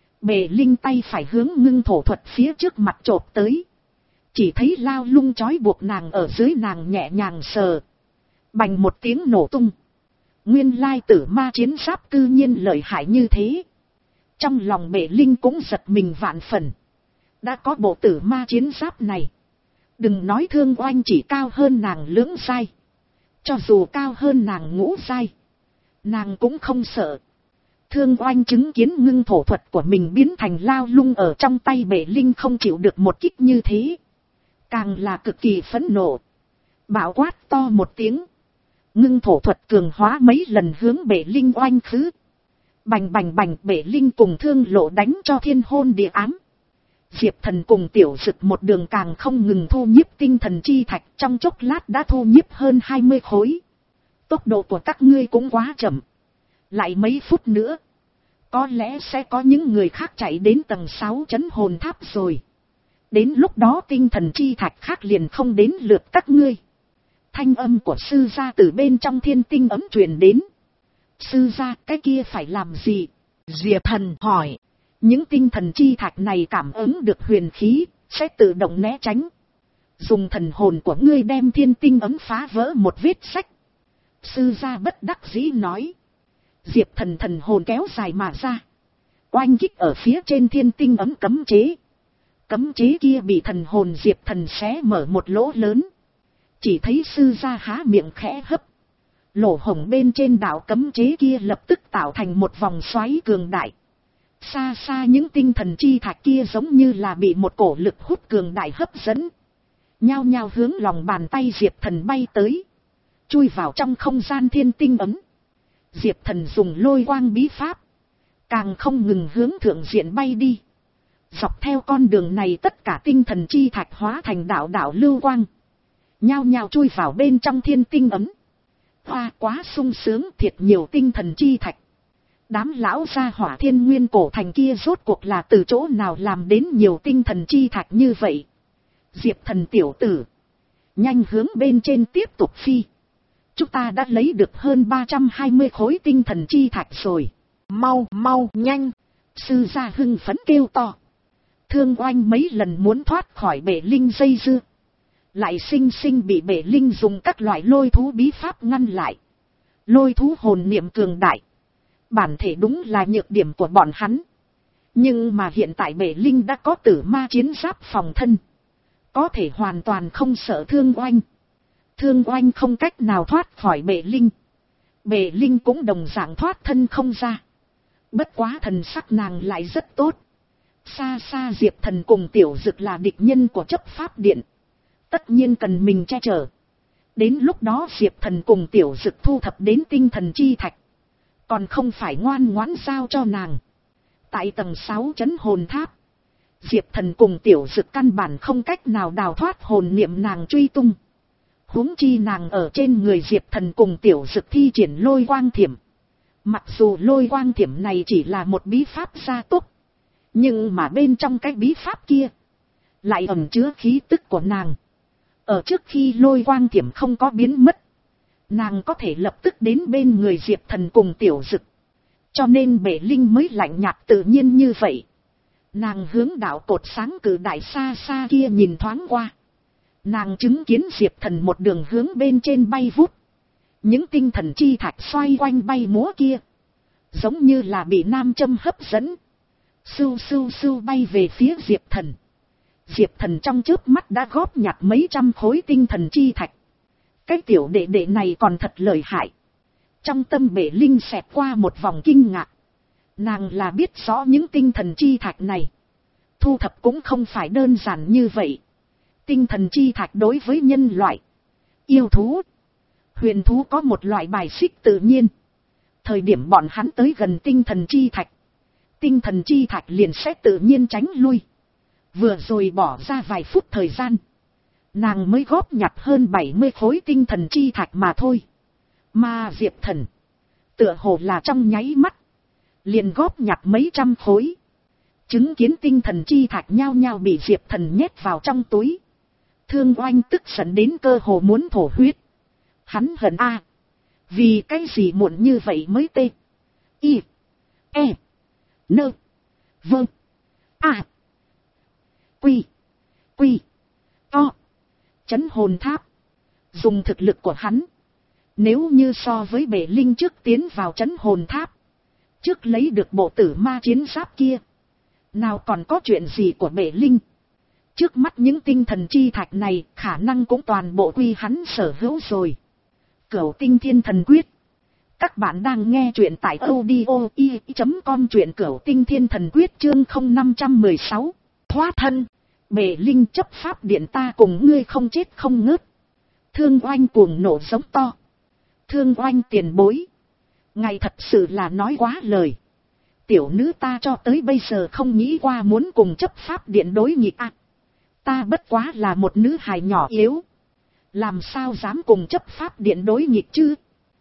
Bệ Linh tay phải hướng ngưng thổ thuật phía trước mặt chộp tới. Chỉ thấy lao lung trói buộc nàng ở dưới nàng nhẹ nhàng sờ. Bành một tiếng nổ tung. Nguyên lai tử ma chiến giáp cư nhiên lợi hại như thế. Trong lòng Bệ Linh cũng giật mình vạn phần. Đã có bộ tử ma chiến giáp này, đừng nói Thương Oanh chỉ cao hơn nàng lưỡng sai, cho dù cao hơn nàng ngũ sai, nàng cũng không sợ. Thương Oanh chứng kiến ngưng thổ thuật của mình biến thành lao lung ở trong tay Bệ Linh không chịu được một kích như thế, càng là cực kỳ phẫn nộ. Bạo quát to một tiếng, ngưng thổ thuật cường hóa mấy lần hướng Bệ Linh oanh khứ. Bành bành bành, Bệ Linh cùng Thương Lộ đánh cho thiên hôn địa ám. Diệp Thần cùng Tiểu Dực một đường càng không ngừng thu nhiếp tinh thần chi thạch, trong chốc lát đã thu nhiếp hơn hai mươi khối. Tốc độ của các ngươi cũng quá chậm. Lại mấy phút nữa, có lẽ sẽ có những người khác chạy đến tầng sáu trấn hồn tháp rồi. Đến lúc đó tinh thần chi thạch khác liền không đến lượt các ngươi. Thanh âm của sư gia từ bên trong thiên tinh ấm truyền đến. Sư gia, cái kia phải làm gì? Diệp Thần hỏi. Những tinh thần chi thạch này cảm ứng được huyền khí, sẽ tự động né tránh. Dùng thần hồn của ngươi đem thiên tinh ấm phá vỡ một vết sách. Sư gia bất đắc dĩ nói. Diệp Thần thần hồn kéo dài mà ra, oanh kích ở phía trên thiên tinh ấm cấm chế. Cấm chế kia bị thần hồn Diệp Thần xé mở một lỗ lớn. Chỉ thấy sư gia há miệng khẽ hấp, lỗ hổng bên trên đạo cấm chế kia lập tức tạo thành một vòng xoáy cường đại. Xa xa những tinh thần chi thạch kia giống như là bị một cổ lực hút cường đại hấp dẫn, nhao nhao hướng lòng bàn tay Diệp Thần bay tới, chui vào trong không gian thiên tinh ấm. Diệp Thần dùng lôi quang bí pháp, càng không ngừng hướng thượng diện bay đi. Dọc theo con đường này tất cả tinh thần chi thạch hóa thành đạo đạo lưu quang, nhao nhao chui vào bên trong thiên tinh ấm. Hoa quá sung sướng, thiệt nhiều tinh thần chi thạch. Đám lão gia hỏa thiên nguyên cổ thành kia rốt cuộc là từ chỗ nào làm đến nhiều tinh thần chi thạch như vậy. Diệp Thần tiểu tử, nhanh hướng bên trên tiếp tục phi. Chúng ta đã lấy được hơn ba trăm hai mươi khối tinh thần chi thạch rồi. Mau, mau, nhanh. Sư gia hưng phấn kêu to. Thương Oanh mấy lần muốn thoát khỏi Bệ Linh dây dưa, lại sinh sinh bị Bệ Linh dùng các loại lôi thú bí pháp ngăn lại. Lôi thú hồn niệm cường đại, bản thể đúng là nhược điểm của bọn hắn. Nhưng mà hiện tại Bệ Linh đã có tử ma chiến giáp phòng thân, có thể hoàn toàn không sợ Thương Oanh. Thương Oanh không cách nào thoát khỏi Bệ Linh, Bệ Linh cũng đồng dạng thoát thân không ra. Bất quá thần sắc nàng lại rất tốt. Xa xa Diệp Thần cùng Tiểu Dực là địch nhân của chấp pháp điện, tất nhiên cần mình che chở. Đến lúc đó Diệp Thần cùng Tiểu Dực thu thập đến tinh thần chi thạch, còn không phải ngoan ngoãn giao cho nàng. Tại tầng sáu trấn hồn tháp, Diệp Thần cùng Tiểu Dực căn bản không cách nào đào thoát hồn niệm nàng truy tung. Huống chi nàng ở trên người Diệp Thần cùng Tiểu Dực thi triển lôi quang thiểm. Mặc dù lôi quang thiểm này chỉ là một bí pháp gia tốc, nhưng mà bên trong cái bí pháp kia lại ẩn chứa khí tức của nàng. Ở trước khi lôi quang thiểm không có biến mất, nàng có thể lập tức đến bên người Diệp Thần cùng Tiểu Dực. Cho nên Bệ Linh mới lạnh nhạt tự nhiên như vậy. Nàng hướng đạo cột sáng cử đại xa xa kia nhìn thoáng qua, Nàng chứng kiến Diệp Thần một đường hướng bên trên bay vút. Những tinh thần chi thạch xoay quanh bay múa kia, giống như là bị nam châm hấp dẫn. Sưu sưu sưu bay về phía Diệp Thần. Diệp Thần trong chớp mắt đã góp nhặt mấy trăm khối tinh thần chi thạch. Cái tiểu đệ đệ này còn thật lợi hại. Trong tâm Bệ Linh xẹt qua một vòng kinh ngạc. Nàng là biết rõ những tinh thần chi thạch này thu thập cũng không phải đơn giản như vậy. Tinh thần chi thạch đối với nhân loại, yêu thú, huyền thú có một loại bài xích tự nhiên. Thời điểm bọn hắn tới gần tinh thần chi thạch, tinh thần chi thạch liền sẽ tự nhiên tránh lui. Vừa rồi bỏ ra vài phút thời gian, nàng mới góp nhặt hơn bảy mươi khối tinh thần chi thạch mà thôi. Mà Diệp Thần, tựa hồ là trong nháy mắt, liền góp nhặt mấy trăm khối. Chứng kiến tinh thần chi thạch nhao nhao bị Diệp Thần nhét vào trong túi. Thương Oanh tức giận đến cơ hồ muốn thổ huyết. Hắn hận a, vì cái gì muộn như vậy mới tê. Y. E. Nơ. Vâng. A. Quy. Quy. To. Chấn hồn tháp. Dùng thực lực của hắn, nếu như so với Bệ Linh trước tiến vào chấn hồn tháp, trước lấy được bộ tử ma chiến giáp kia, nào còn có chuyện gì của Bệ Linh. Trước mắt những tinh thần chi thạch này khả năng cũng toàn bộ quy hắn sở hữu rồi. Cửu Tinh Thiên Thần Quyết. Các bạn đang nghe truyện tại audio i chấm com, truyện Cửu Tinh Thiên Thần Quyết chương không năm một sáu. Thoát thân. Bệ Linh chấp pháp điện, ta cùng ngươi không chết không ngớt. Thương Oanh cuồng nổ giống to. Thương Oanh tiền bối, ngài thật sự là nói quá lời. Tiểu nữ ta cho tới bây giờ không nghĩ qua muốn cùng chấp pháp điện đối nghịch à. Ta bất quá là một nữ hài nhỏ yếu, làm sao dám cùng chấp pháp điện đối nghịch chứ.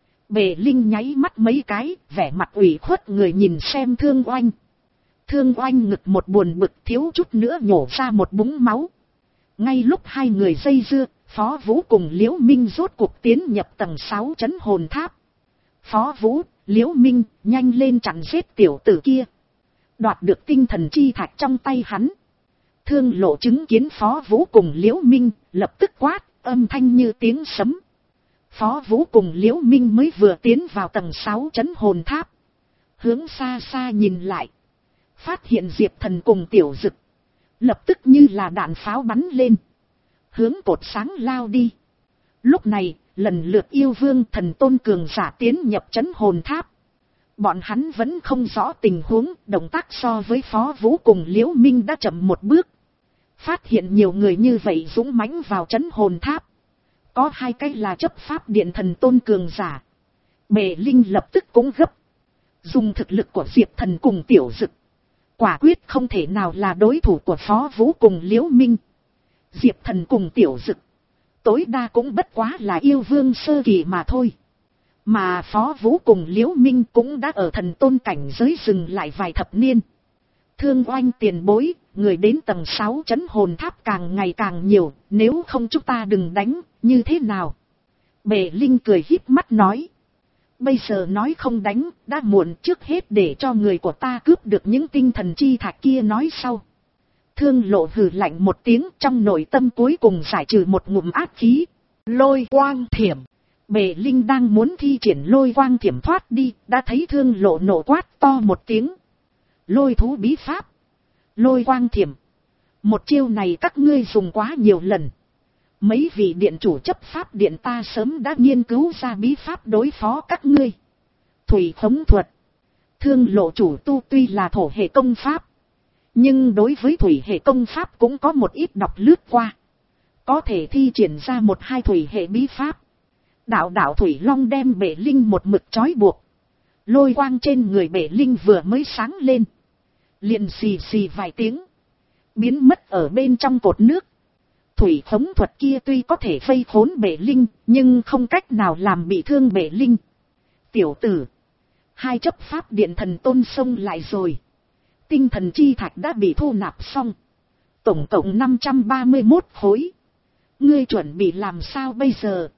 Bệ Linh nháy mắt mấy cái, vẻ mặt ủy khuất người nhìn xem Thương Oanh. Thương Oanh ngực một buồn bực thiếu chút nữa nhổ ra một búng máu. Ngay lúc hai người dây dưa, Phó Vũ cùng Liễu Minh rốt cuộc tiến nhập tầng sáu chấn hồn tháp. Phó Vũ, Liễu Minh, nhanh lên chặn giết tiểu tử kia. Đoạt được tinh thần chi thạch trong tay hắn. Thương Lộ chứng kiến Phó Vũ cùng Liễu Minh, lập tức quát, âm thanh như tiếng sấm. Phó Vũ cùng Liễu Minh mới vừa tiến vào tầng sáu chấn hồn tháp. Hướng xa xa nhìn lại, phát hiện Diệp Thần cùng Tiểu Dực lập tức như là đạn pháo bắn lên, hướng cột sáng lao đi. Lúc này, lần lượt yêu vương thần tôn cường giả tiến nhập chấn hồn tháp. Bọn hắn vẫn không rõ tình huống, động tác so với Phó Vũ cùng Liễu Minh đã chậm một bước. Phát hiện nhiều người như vậy dũng mãnh vào chấn hồn tháp, có hai cái là chấp pháp điện thần tôn cường giả. Bệ Linh lập tức cũng gấp. Dùng thực lực của Diệp Thần cùng Tiểu Dực, quả quyết không thể nào là đối thủ của Phó Vũ cùng Liễu Minh. Diệp Thần cùng Tiểu Dực tối đa cũng bất quá là yêu vương sơ kỳ mà thôi. Mà Phó Vũ cùng Liễu Minh cũng đã ở thần tôn cảnh giới dừng lại vài thập niên. Thương Oanh tiền bối, người đến tầng sáu chấn hồn tháp càng ngày càng nhiều, nếu không chúng ta đừng đánh, như thế nào? Bệ Linh cười híp mắt nói. Bây giờ nói không đánh, đã muộn, trước hết để cho người của ta cướp được những tinh thần chi thạch kia nói sau. Thương Lộ hừ lạnh một tiếng, trong nội tâm cuối cùng giải trừ một ngụm ác khí. Lôi quang thiểm. Bệ Linh đang muốn thi triển lôi quang thiểm thoát đi, đã thấy Thương Lộ nổ quát to một tiếng. Lôi thú bí pháp. Lôi quang thiểm. Một chiêu này các ngươi dùng quá nhiều lần. Mấy vị điện chủ chấp pháp điện ta sớm đã nghiên cứu ra bí pháp đối phó các ngươi. Thủy khống thuật. Thương Lộ chủ tu tuy là thổ hệ công pháp, nhưng đối với thủy hệ công pháp cũng có một ít đọc lướt qua. Có thể thi triển ra một hai thủy hệ bí pháp. Đạo đạo Thủy Long đem Bệ Linh một mực trói buộc. Lôi quang trên người Bệ Linh vừa mới sáng lên, liền xì xì vài tiếng, biến mất ở bên trong cột nước. Thủy khống thuật kia tuy có thể vây khốn Bệ Linh, nhưng không cách nào làm bị thương Bệ Linh. Tiểu tử, hai chấp pháp điện thần tôn xông lại rồi. Tinh thần chi thạch đã bị thu nạp xong, tổng cộng năm trăm ba mươi mốt khối. Ngươi chuẩn bị làm sao bây giờ?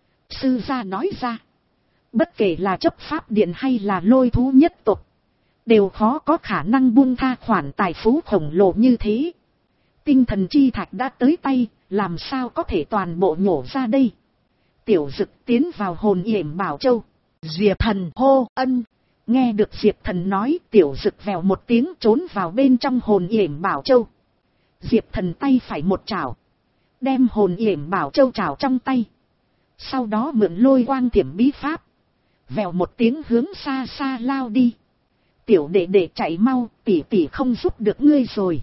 Sư gia nói ra, bất kể là chấp pháp điện hay là lôi thú nhất tộc, đều khó có khả năng buông tha khoản tài phú khổng lồ như thế. Tinh thần chi thạch đã tới tay, làm sao có thể toàn bộ nhổ ra đây. Tiểu Dực tiến vào hồn yểm bảo châu. Diệp Thần hô ân. Nghe được Diệp Thần nói, Tiểu Dực vèo một tiếng trốn vào bên trong hồn yểm bảo châu. Diệp Thần tay phải một chảo, đem hồn yểm bảo châu chảo trong tay. Sau đó mượn lôi quang thiểm bí pháp, vèo một tiếng hướng xa xa lao đi. Tiểu đệ đệ chạy mau, tỷ tỷ không giúp được ngươi rồi.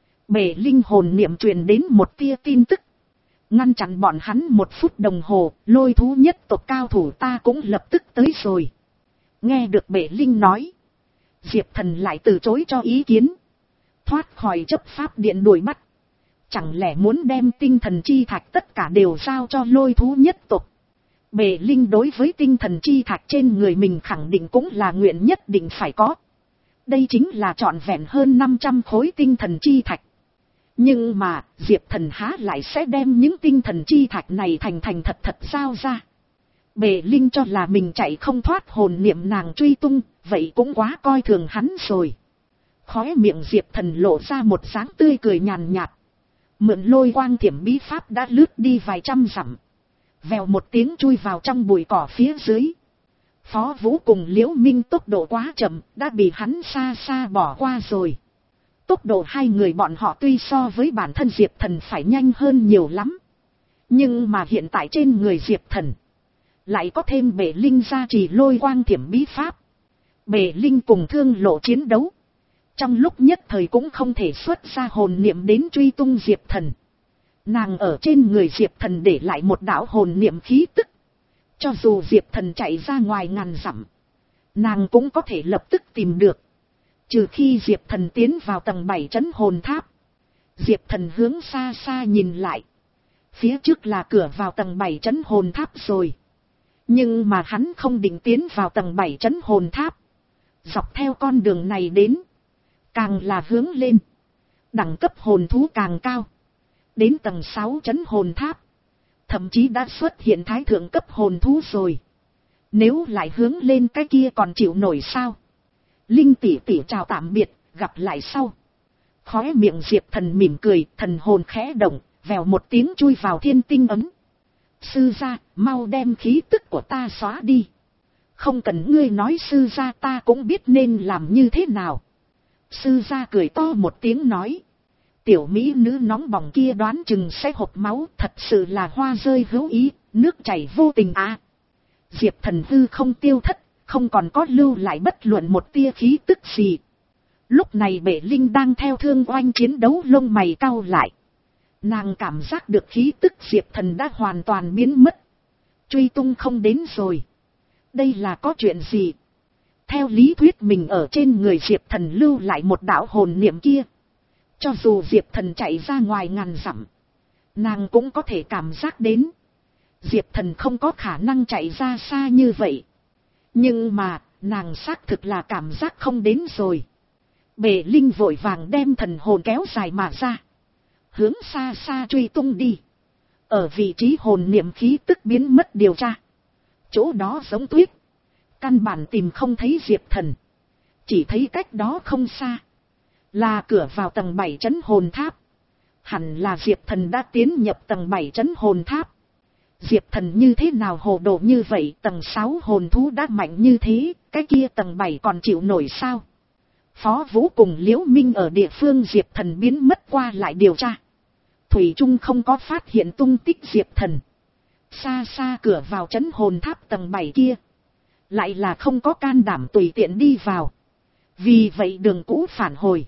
Bể linh hồn niệm truyền đến một tia tin tức, ngăn chặn bọn hắn một phút đồng hồ. Lôi thú nhất tộc cao thủ ta cũng lập tức tới rồi. Nghe được bể linh nói, Diệp Thần lại từ chối cho ý kiến, thoát khỏi chấp pháp điện đuổi bắt. Chẳng lẽ muốn đem tinh thần chi thạch tất cả đều giao cho lôi thú nhất tộc? Bể linh đối với tinh thần chi thạch trên người mình khẳng định cũng là nguyện nhất định phải có. Đây chính là trọn vẹn hơn năm trăm khối tinh thần chi thạch. Nhưng mà, Diệp Thần há lại sẽ đem những tinh thần chi thạch này thành thành thật thật giao ra. Bệ Linh cho là mình chạy không thoát hồn niệm nàng truy tung, vậy cũng quá coi thường hắn rồi. Khóe miệng Diệp Thần lộ ra một dáng tươi cười nhàn nhạt. Mượn lôi quang thiểm bí pháp đã lướt đi vài trăm dặm. Vèo một tiếng chui vào trong bụi cỏ phía dưới. Phó Vũ cùng Liễu Minh tốc độ quá chậm, đã bị hắn xa xa bỏ qua rồi. Tốc độ hai người bọn họ tuy so với bản thân Diệp Thần phải nhanh hơn nhiều lắm. Nhưng mà hiện tại trên người Diệp Thần lại có thêm Bể Linh gia trì lôi quang thiểm bí pháp. Bể Linh cùng Thương Lộ chiến đấu, trong lúc nhất thời cũng không thể xuất ra hồn niệm đến truy tung Diệp Thần. Nàng ở trên người Diệp Thần để lại một đạo hồn niệm khí tức. Cho dù Diệp Thần chạy ra ngoài ngàn dặm, nàng cũng có thể lập tức tìm được. Trừ khi Diệp Thần tiến vào tầng bảy trấn hồn tháp. Diệp Thần hướng xa xa nhìn lại. Phía trước là cửa vào tầng bảy trấn hồn tháp rồi. Nhưng mà hắn không định tiến vào tầng bảy trấn hồn tháp. Dọc theo con đường này đến, càng là hướng lên, đẳng cấp hồn thú càng cao. Đến tầng sáu trấn hồn tháp, thậm chí đã xuất hiện thái thượng cấp hồn thú rồi. Nếu lại hướng lên cái kia còn chịu nổi sao? Linh tỷ tỷ chào tạm biệt, gặp lại sau. Khóe miệng Diệp Thần mỉm cười, thần hồn khẽ động, vèo một tiếng chui vào thiên tinh ấm. Sư gia, mau đem khí tức của ta xóa đi. Không cần ngươi nói sư gia, ta cũng biết nên làm như thế nào. Sư gia cười to một tiếng nói. Tiểu mỹ nữ nóng bỏng kia đoán chừng sẽ hộc máu, thật sự là hoa rơi hữu ý, nước chảy vô tình à. Diệp Thần hư không tiêu thất, không còn có lưu lại bất luận một tia khí tức gì. Lúc này Bể Linh đang theo Thương Oanh chiến đấu, lông mày cau lại. Nàng cảm giác được khí tức Diệp Thần đã hoàn toàn biến mất. Truy tung không đến rồi. Đây là có chuyện gì? Theo lý thuyết mình ở trên người Diệp Thần lưu lại một đạo hồn niệm kia. Cho dù Diệp Thần chạy ra ngoài ngàn dặm, nàng cũng có thể cảm giác đến. Diệp Thần không có khả năng chạy ra xa như vậy. Nhưng mà, nàng xác thực là cảm giác không đến rồi. Bể Linh vội vàng đem thần hồn kéo dài mà ra, hướng xa xa truy tung đi. Ở vị trí hồn niệm khí tức biến mất điều tra, chỗ đó giống tuyết, căn bản tìm không thấy Diệp Thần. Chỉ thấy cách đó không xa là cửa vào tầng bảy trấn hồn tháp. Hẳn là Diệp Thần đã tiến nhập tầng bảy trấn hồn tháp. Diệp Thần như thế nào hồ đồ như vậy, tầng sáu hồn thú đã mạnh như thế, cái kia tầng bảy còn chịu nổi sao? Phó Vũ cùng Liễu Minh ở địa phương Diệp Thần biến mất qua lại điều tra. Thủy Trung không có phát hiện tung tích Diệp Thần. Xa xa cửa vào trấn hồn tháp tầng bảy kia, lại là không có can đảm tùy tiện đi vào. Vì vậy đường cũ phản hồi.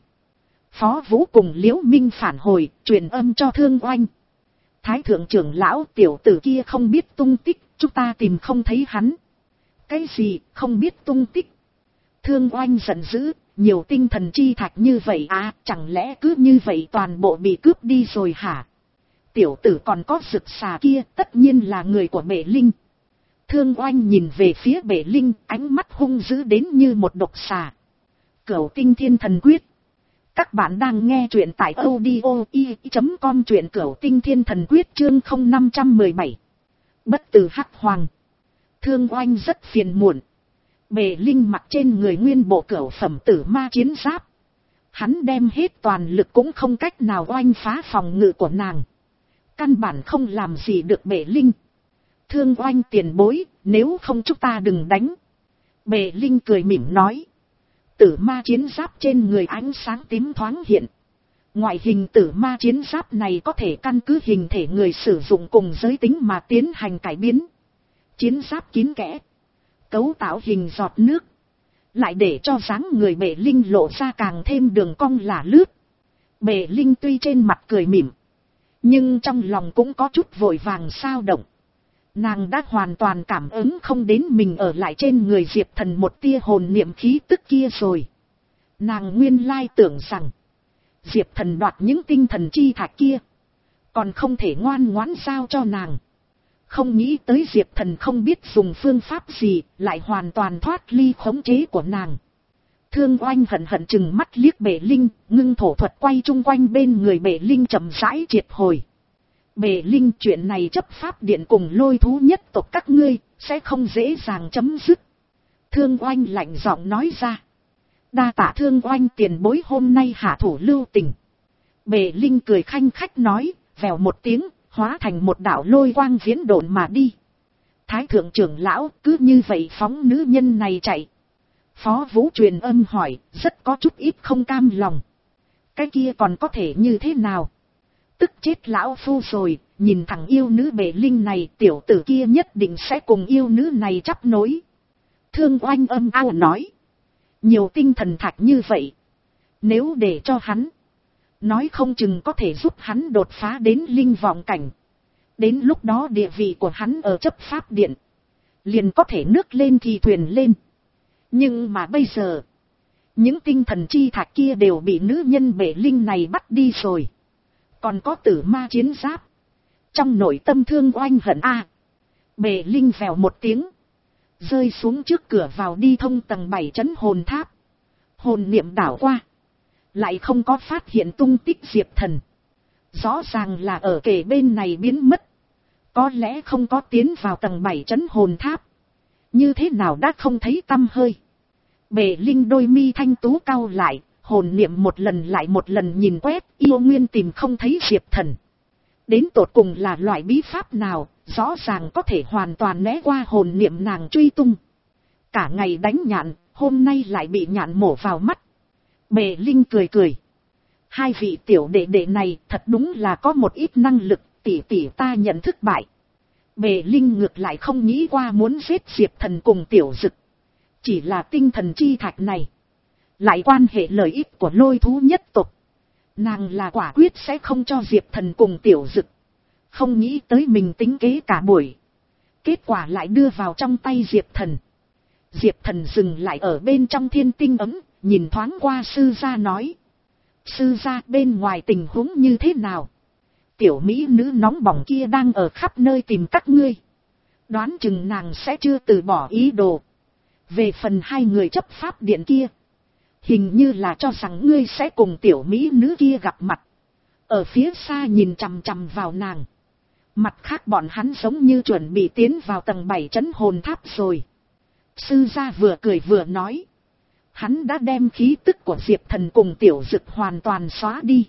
Phó Vũ cùng Liễu Minh phản hồi, truyền âm cho Thương Oanh. Thái thượng trưởng lão, tiểu tử kia không biết tung tích, chúng ta tìm không thấy hắn. Cái gì, không biết tung tích? Thương Oanh giận dữ, nhiều tinh thần chi thạch như vậy à, chẳng lẽ cứ như vậy toàn bộ bị cướp đi rồi hả? Tiểu tử còn có rực xà kia, tất nhiên là người của Bể Linh. Thương Oanh nhìn về phía Bể Linh, ánh mắt hung dữ đến như một độc xà. Cửu Tinh Thiên Thần Quyết. Các bạn đang nghe truyện tại audio i chấm com, truyện Cửu Tinh Thiên Thần Quyết chương không năm một bảy. Bất tử hắc hoàng. Thương Oanh rất phiền muộn. Bể Linh mặc trên người nguyên bộ cửu phẩm tử ma chiến giáp. Hắn đem hết toàn lực cũng không cách nào oanh phá phòng ngự của nàng. căn bản không làm gì được Bệ Linh. Thương Oanh tiền bối, nếu không chúng ta đừng đánh. Bệ Linh cười mỉm nói. Tử ma chiến giáp trên người ánh sáng tím thoáng hiện. Ngoại hình tử ma chiến giáp này có thể căn cứ hình thể người sử dụng cùng giới tính mà tiến hành cải biến. Chiến giáp kín kẽ, cấu tạo hình giọt nước, lại để cho dáng người Bệ Linh lộ ra càng thêm đường cong lả lướt. Bệ Linh tuy trên mặt cười mỉm, nhưng trong lòng cũng có chút vội vàng xao động. Nàng đã hoàn toàn cảm ứng không đến mình ở lại trên người Diệp Thần một tia hồn niệm khí tức kia rồi. Nàng nguyên lai tưởng rằng Diệp Thần đoạt những tinh thần chi thạch kia, còn không thể ngoan ngoãn giao cho nàng. Không nghĩ tới Diệp Thần không biết dùng phương pháp gì, lại hoàn toàn thoát ly khống chế của nàng. Thương Oanh hận hận chừng mắt liếc Bệ Linh, ngưng thổ thuật quay chung quanh bên người Bệ Linh chậm rãi triệt hồi. Bệ Linh, chuyện này chấp pháp điện cùng lôi thú nhất tộc các ngươi, sẽ không dễ dàng chấm dứt. Thương Oanh lạnh giọng nói ra. Đa tạ Thương Oanh tiền bối hôm nay hạ thủ lưu tình. Bệ Linh cười khanh khách nói, vèo một tiếng, hóa thành một đạo lôi quang viễn độn mà đi. Thái thượng trưởng lão cứ như vậy phóng nữ nhân này chạy. Phó Vũ truyền âm hỏi, rất có chút ít không cam lòng. Cái kia còn có thể như thế nào? Tức chết lão phu rồi, nhìn thằng yêu nữ Bệ Linh này, tiểu tử kia nhất định sẽ cùng yêu nữ này chắp nối. Thương Oanh âm ao nói. Nhiều tinh thần thạch như vậy, nếu để cho hắn, nói không chừng có thể giúp hắn đột phá đến linh vọng cảnh. Đến lúc đó địa vị của hắn ở chấp pháp điện, liền có thể nước lên thì thuyền lên. Nhưng mà bây giờ, những tinh thần chi thạch kia đều bị nữ nhân Bệ Linh này bắt đi rồi. Còn có tử ma chiến giáp. Trong nội tâm Thương Oanh hận a. Bệ Linh vèo một tiếng, rơi xuống trước cửa vào đi thông tầng bảy trấn hồn tháp. Hồn niệm đảo qua, lại không có phát hiện tung tích Diệp Thần. Rõ ràng là ở kề bên này biến mất. Có lẽ không có tiến vào tầng bảy trấn hồn tháp. Như thế nào đã không thấy tăm hơi. Bệ Linh đôi mi thanh tú cau lại, hồn niệm một lần lại một lần nhìn quét, yêu nguyên tìm không thấy Diệp Thần. Đến tột cùng là loại bí pháp nào, rõ ràng có thể hoàn toàn né qua hồn niệm nàng truy tung. Cả ngày đánh nhạn, hôm nay lại bị nhạn mổ vào mắt. Bệ Linh cười cười. Hai vị tiểu đệ đệ này thật đúng là có một ít năng lực, tỷ tỷ ta nhận thức bại. Bệ Linh ngược lại không nghĩ qua muốn giết Diệp Thần cùng Tiểu Dực. Chỉ là tinh thần chi thạch này, lại quan hệ lợi ích của lôi thú nhất tộc. Nàng là quả quyết sẽ không cho Diệp Thần cùng Tiểu Dực. Không nghĩ tới mình tính kế cả buổi, kết quả lại đưa vào trong tay Diệp Thần. Diệp Thần dừng lại ở bên trong thiên tinh ấm, nhìn thoáng qua sư gia nói. Sư gia, bên ngoài tình huống như thế nào? Tiểu mỹ nữ nóng bỏng kia đang ở khắp nơi tìm các ngươi. Đoán chừng nàng sẽ chưa từ bỏ ý đồ. Về phần hai người chấp pháp điện kia, hình như là cho rằng ngươi sẽ cùng tiểu mỹ nữ kia gặp mặt. Ở phía xa nhìn chằm chằm vào nàng. Mặt khác bọn hắn giống như chuẩn bị tiến vào tầng bảy trấn hồn tháp rồi. Sư gia vừa cười vừa nói. Hắn đã đem khí tức của Diệp Thần cùng Tiểu Dực hoàn toàn xóa đi.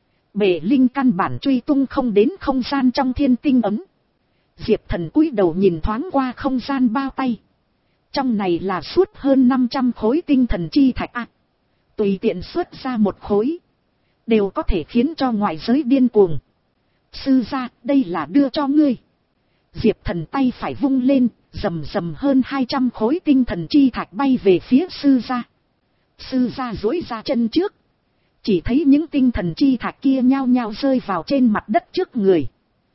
Bệ Linh căn bản truy tung không đến không gian trong thiên tinh ấm. Diệp Thần cúi đầu nhìn thoáng qua không gian bao tay. Trong này là suốt hơn năm trăm khối tinh thần chi thạch ạ. À, tùy tiện xuất ra một khối, đều có thể khiến cho ngoại giới điên cuồng. Sư gia, đây là đưa cho ngươi. Diệp Thần tay phải vung lên, rầm rầm hơn hai trăm khối tinh thần chi thạch bay về phía sư gia. Sư gia duỗi ra chân trước, chỉ thấy những tinh thần chi thạch kia nhao nhao rơi vào trên mặt đất trước người.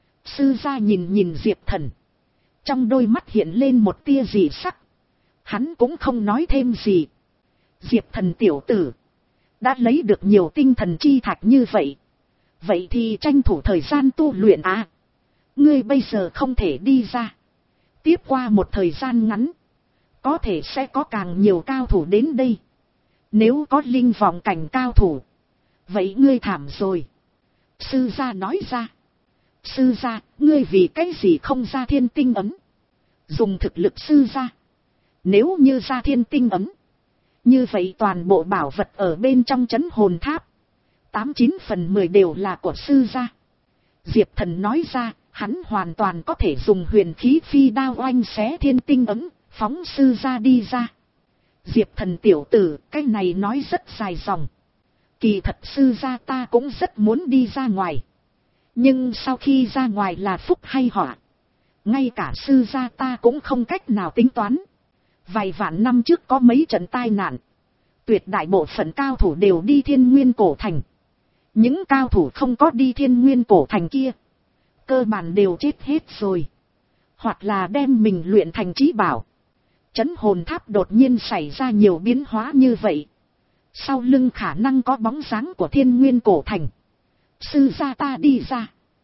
Sư gia nhìn nhìn Diệp Thần, trong đôi mắt hiện lên một tia dị sắc. Hắn cũng không nói thêm gì. Diệp Thần tiểu tử, đã lấy được nhiều tinh thần chi thạch như vậy, vậy thì tranh thủ thời gian tu luyện à. Ngươi bây giờ không thể đi ra. Tiếp qua một thời gian ngắn, có thể sẽ có càng nhiều cao thủ đến đây. Nếu có linh vọng cảnh cao thủ, vậy ngươi thảm rồi. Sư gia nói ra. Sư gia, ngươi vì cái gì không ra thiên tinh ấm? Dùng thực lực sư gia, nếu như ra thiên tinh ấm, như vậy toàn bộ bảo vật ở bên trong trấn hồn tháp, tám chín phần mười đều là của sư gia. Diệp Thần nói ra, hắn hoàn toàn có thể dùng huyền khí phi đao oanh xé thiên tinh ấm, phóng sư gia đi ra. Diệp Thần tiểu tử, cái này nói rất dài dòng. Kỳ thật sư gia ta cũng rất muốn đi ra ngoài. Nhưng sau khi ra ngoài là phúc hay họa. Ngay cả sư gia ta cũng không cách nào tính toán. Vài vạn năm trước có mấy trận tai nạn. Tuyệt đại bộ phận cao thủ đều đi Thiên Nguyên Cổ Thành. Những cao thủ không có đi Thiên Nguyên Cổ Thành kia, cơ bản đều chết hết rồi. Hoặc là đem mình luyện thành trí bảo. Trấn hồn tháp đột nhiên xảy ra nhiều biến hóa như vậy. Sau lưng khả năng có bóng dáng của Thiên Nguyên Cổ Thành. Sư gia ta đi ra,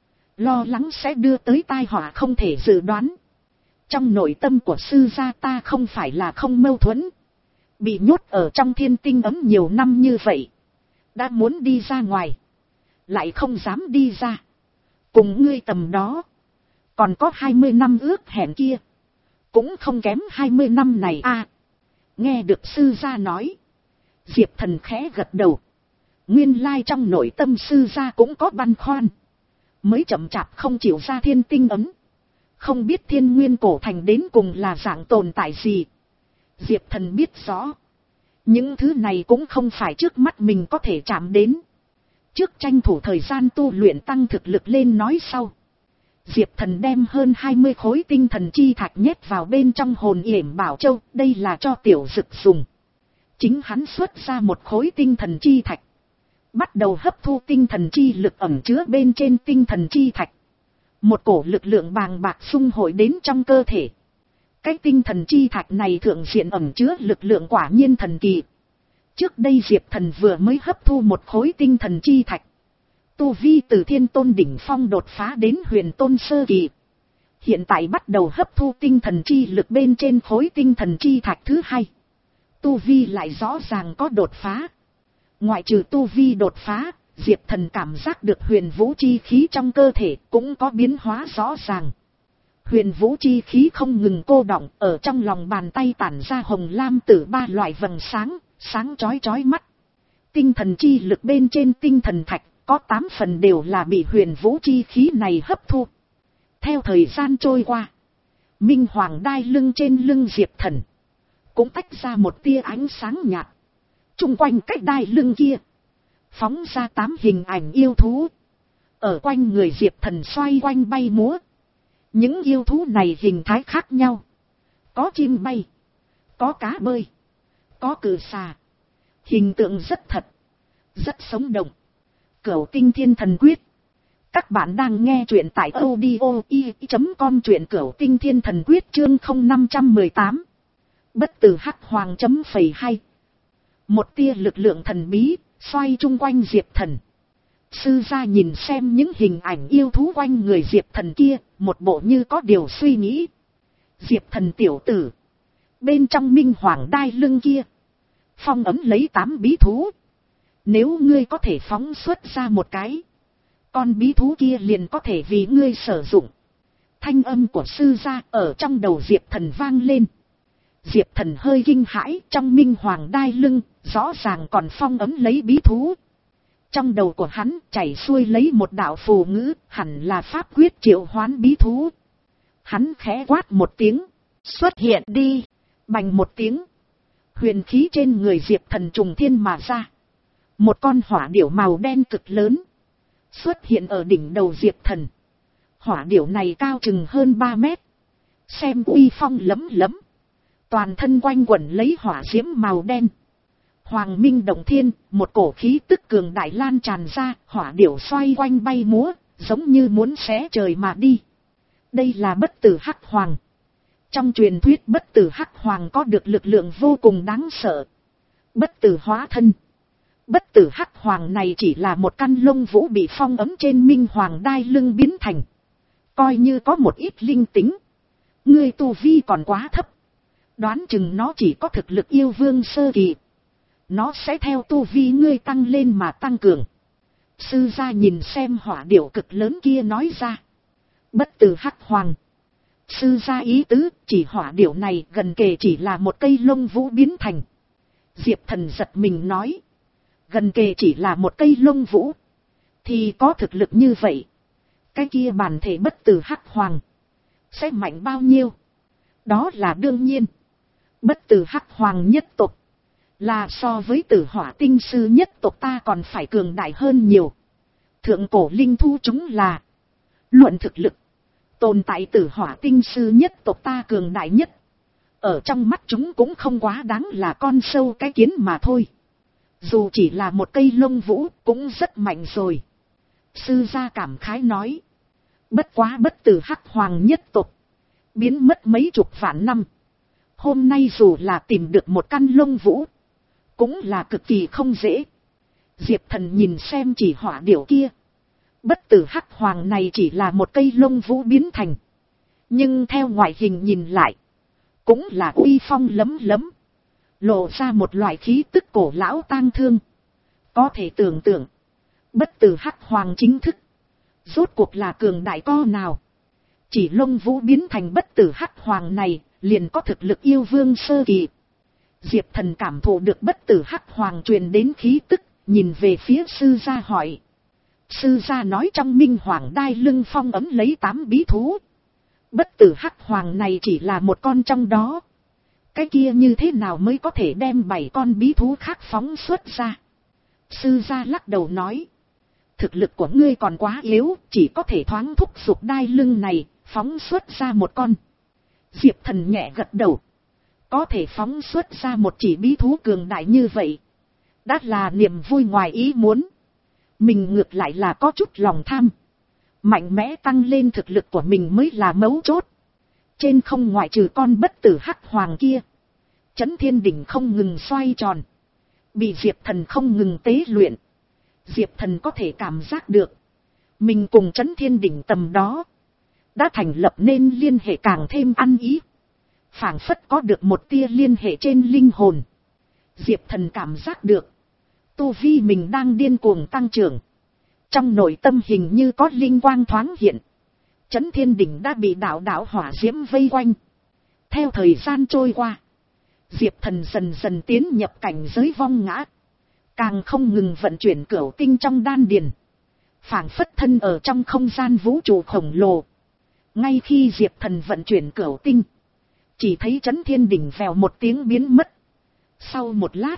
lo lắng sẽ đưa tới tai họa không thể dự đoán. Trong nội tâm của sư gia ta không phải là không mâu thuẫn. Bị nhốt ở trong thiên tinh ấm nhiều năm như vậy. Đã muốn đi ra ngoài, lại không dám đi ra. Cùng ngươi tầm đó, còn có hai mươi năm ước hẹn kia. Cũng không kém hai mươi năm này à. Nghe được sư gia nói, Diệp Thần khẽ gật đầu. Nguyên lai trong nội tâm sư gia cũng có băn khoăn. Mới chậm chạp không chịu ra thiên tinh ấm. Không biết Thiên Nguyên Cổ Thành đến cùng là dạng tồn tại gì. Diệp Thần biết rõ. Những thứ này cũng không phải trước mắt mình có thể chạm đến. Trước tranh thủ thời gian tu luyện tăng thực lực lên nói sau. Diệp Thần đem hơn hai mươi khối tinh thần chi thạch nhét vào bên trong hồn yểm bảo châu. Đây là cho tiểu dực dùng. Chính hắn xuất ra một khối tinh thần chi thạch. Bắt đầu hấp thu tinh thần chi lực ẩn chứa bên trên tinh thần chi thạch. Một cổ lực lượng bàng bạc xung hội đến trong cơ thể. Cái tinh thần chi thạch này thượng diện ẩn chứa lực lượng quả nhiên thần kỳ. Trước đây Diệp Thần vừa mới hấp thu một khối tinh thần chi thạch. Tu vi từ thiên tôn đỉnh phong đột phá đến huyền tôn sơ kỳ. Hiện tại bắt đầu hấp thu tinh thần chi lực bên trên khối tinh thần chi thạch thứ hai. Tu vi lại rõ ràng có đột phá. Ngoại trừ tu vi đột phá, Diệp Thần cảm giác được huyền vũ chi khí trong cơ thể cũng có biến hóa rõ ràng. Huyền vũ chi khí không ngừng cô đọng, ở trong lòng bàn tay tản ra hồng lam tử ba loại vầng sáng, sáng chói chói mắt. Tinh thần chi lực bên trên tinh thần thạch, có tám phần đều là bị huyền vũ chi khí này hấp thu. Theo thời gian trôi qua, minh hoàng đai lưng trên lưng Diệp Thần cũng tách ra một tia ánh sáng nhạt. Trung quanh cách đai lưng kia, phóng ra tám hình ảnh yêu thú. Ở quanh người Diệp Thần xoay quanh bay múa. Những yêu thú này hình thái khác nhau. Có chim bay, có cá bơi, có cử xà. Hình tượng rất thật, rất sống động. Cửu Tinh Thiên Thần Quyết. Các bạn đang nghe truyện tại audio i chấm com, truyện Cửu Tinh Thiên Thần Quyết chương không năm một tám. Bất tử hắc hoàng chấm phẩy hai. Một tia lực lượng thần bí xoay chung quanh Diệp Thần. Sư gia nhìn xem những hình ảnh yêu thú quanh người Diệp Thần kia, một bộ như có điều suy nghĩ. Diệp Thần tiểu tử, bên trong minh hoàng đai lưng kia, phong ấm lấy tám bí thú. Nếu ngươi có thể phóng xuất ra một cái, con bí thú kia liền có thể vì ngươi sử dụng. Thanh âm của sư gia ở trong đầu Diệp Thần vang lên. Diệp Thần hơi kinh hãi, trong minh hoàng đai lưng, rõ ràng còn phong ấm lấy bí thú. Trong đầu của hắn chảy xuôi lấy một đạo phù ngữ, hẳn là pháp quyết triệu hoán bí thú. Hắn khẽ quát một tiếng, xuất hiện đi. Bành một tiếng, huyền khí trên người Diệp Thần trùng thiên mà ra. Một con hỏa điểu màu đen cực lớn xuất hiện ở đỉnh đầu Diệp Thần. Hỏa điểu này cao chừng hơn ba mét, xem uy phong lấm lấm. Toàn thân quanh quẩn lấy hỏa diễm màu đen. Hoàng minh động thiên, một cổ khí tức cường đại lan tràn ra, hỏa điểu xoay quanh bay múa, giống như muốn xé trời mà đi. Đây là bất tử hắc hoàng. Trong truyền thuyết bất tử hắc hoàng có được lực lượng vô cùng đáng sợ. Bất tử hóa thân. Bất tử hắc hoàng này chỉ là một căn lông vũ bị phong ấm trên minh hoàng đai lưng biến thành. Coi như có một ít linh tính. Ngươi tu vi còn quá thấp. Đoán chừng nó chỉ có thực lực yêu vương sơ kỳ. Nó sẽ theo tu vi ngươi tăng lên mà tăng cường. Sư gia nhìn xem hỏa điểu cực lớn kia nói ra. Bất tử hắc hoàng. Sư gia ý tứ chỉ hỏa điểu này gần kề chỉ là một cây lông vũ biến thành. Diệp Thần giật mình nói. Gần kề chỉ là một cây lông vũ. Thì có thực lực như vậy. cái kia bản thể bất tử hắc hoàng sẽ mạnh bao nhiêu? Đó là đương nhiên. Bất tử hắc hoàng nhất tộc là so với tử hỏa tinh sư nhất tộc ta còn phải cường đại hơn nhiều. Thượng cổ linh thu chúng là luận thực lực, tồn tại tử hỏa tinh sư nhất tộc ta cường đại nhất. Ở trong mắt chúng cũng không quá đáng là con sâu cái kiến mà thôi. Dù chỉ là một cây lông vũ cũng rất mạnh rồi. Sư gia cảm khái nói. Bất quá bất tử hắc hoàng nhất tộc biến mất mấy chục vạn năm. Hôm nay dù là tìm được một căn lông vũ cũng là cực kỳ không dễ. Diệp Thần nhìn xem chỉ hỏa điểu kia. Bất tử hắc hoàng này chỉ là một cây lông vũ biến thành. Nhưng theo ngoại hình nhìn lại cũng là uy phong lấm lấm. Lộ ra một loại khí tức cổ lão tang thương. Có thể tưởng tượng. Bất tử hắc hoàng chính thức. Rốt cuộc là cường đại co nào. Chỉ lông vũ biến thành bất tử hắc hoàng này. Liền có thực lực yêu vương sơ kỳ. Diệp Thần cảm thụ được bất tử hắc hoàng truyền đến khí tức. Nhìn về phía sư gia hỏi. Sư gia nói trong minh hoàng đai lưng phong ấm lấy tám bí thú. Bất tử hắc hoàng này chỉ là một con trong đó. Cái kia như thế nào mới có thể đem bảy con bí thú khác phóng xuất ra? Sư gia lắc đầu nói. Thực lực của ngươi còn quá yếu, chỉ có thể thoáng thúc giục đai lưng này, phóng xuất ra một con. Diệp Thần nhẹ gật đầu. Có thể phóng xuất ra một chỉ bí thú cường đại như vậy. Đã là niềm vui ngoài ý muốn. Mình ngược lại là có chút lòng tham. Mạnh mẽ tăng lên thực lực của mình mới là mấu chốt. Trên không ngoại trừ con bất tử hắc hoàng kia. Chấn thiên đỉnh không ngừng xoay tròn. Bị Diệp Thần không ngừng tế luyện. Diệp Thần có thể cảm giác được. Mình cùng chấn thiên đỉnh tầm đó. Đã thành lập nên liên hệ càng thêm ăn ý. Phảng phất có được một tia liên hệ trên linh hồn. Diệp Thần cảm giác được. Tu vi mình đang điên cuồng tăng trưởng. Trong nội tâm hình như có linh quang thoáng hiện. Chấn thiên đỉnh đã bị đạo đạo hỏa diễm vây quanh. Theo thời gian trôi qua. Diệp Thần dần dần tiến nhập cảnh giới vong ngã. Càng không ngừng vận chuyển cửu tinh trong đan điền. Phảng phất thân ở trong không gian vũ trụ khổng lồ. Ngay khi Diệp Thần vận chuyển cửu tinh. Chỉ thấy chấn thiên đỉnh vèo một tiếng biến mất. Sau một lát.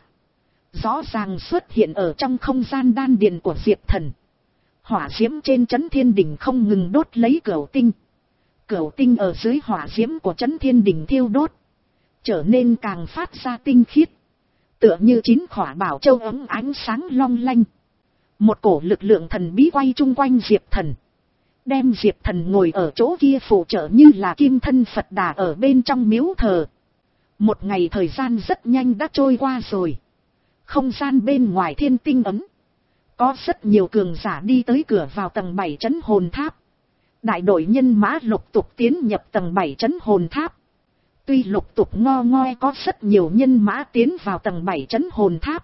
Rõ ràng xuất hiện ở trong không gian đan điền của Diệp Thần. Hỏa diễm trên chấn thiên đỉnh không ngừng đốt lấy cửu tinh. Cửu tinh ở dưới hỏa diễm của chấn thiên đỉnh thiêu đốt. Trở nên càng phát ra tinh khiết. Tựa như chín khỏa bảo châu ấm ánh sáng long lanh. Một cổ lực lượng thần bí quay chung quanh Diệp Thần. Đem Diệp Thần ngồi ở chỗ kia phụ trợ như là kim thân Phật Đà ở bên trong miếu thờ. Một ngày thời gian rất nhanh đã trôi qua rồi. Không gian bên ngoài thiên tinh ấm. Có rất nhiều cường giả đi tới cửa vào tầng bảy trấn hồn tháp. Đại đội nhân mã lục tục tiến nhập tầng bảy trấn hồn tháp. Tuy lục tục ngo ngoe có rất nhiều nhân mã tiến vào tầng bảy trấn hồn tháp.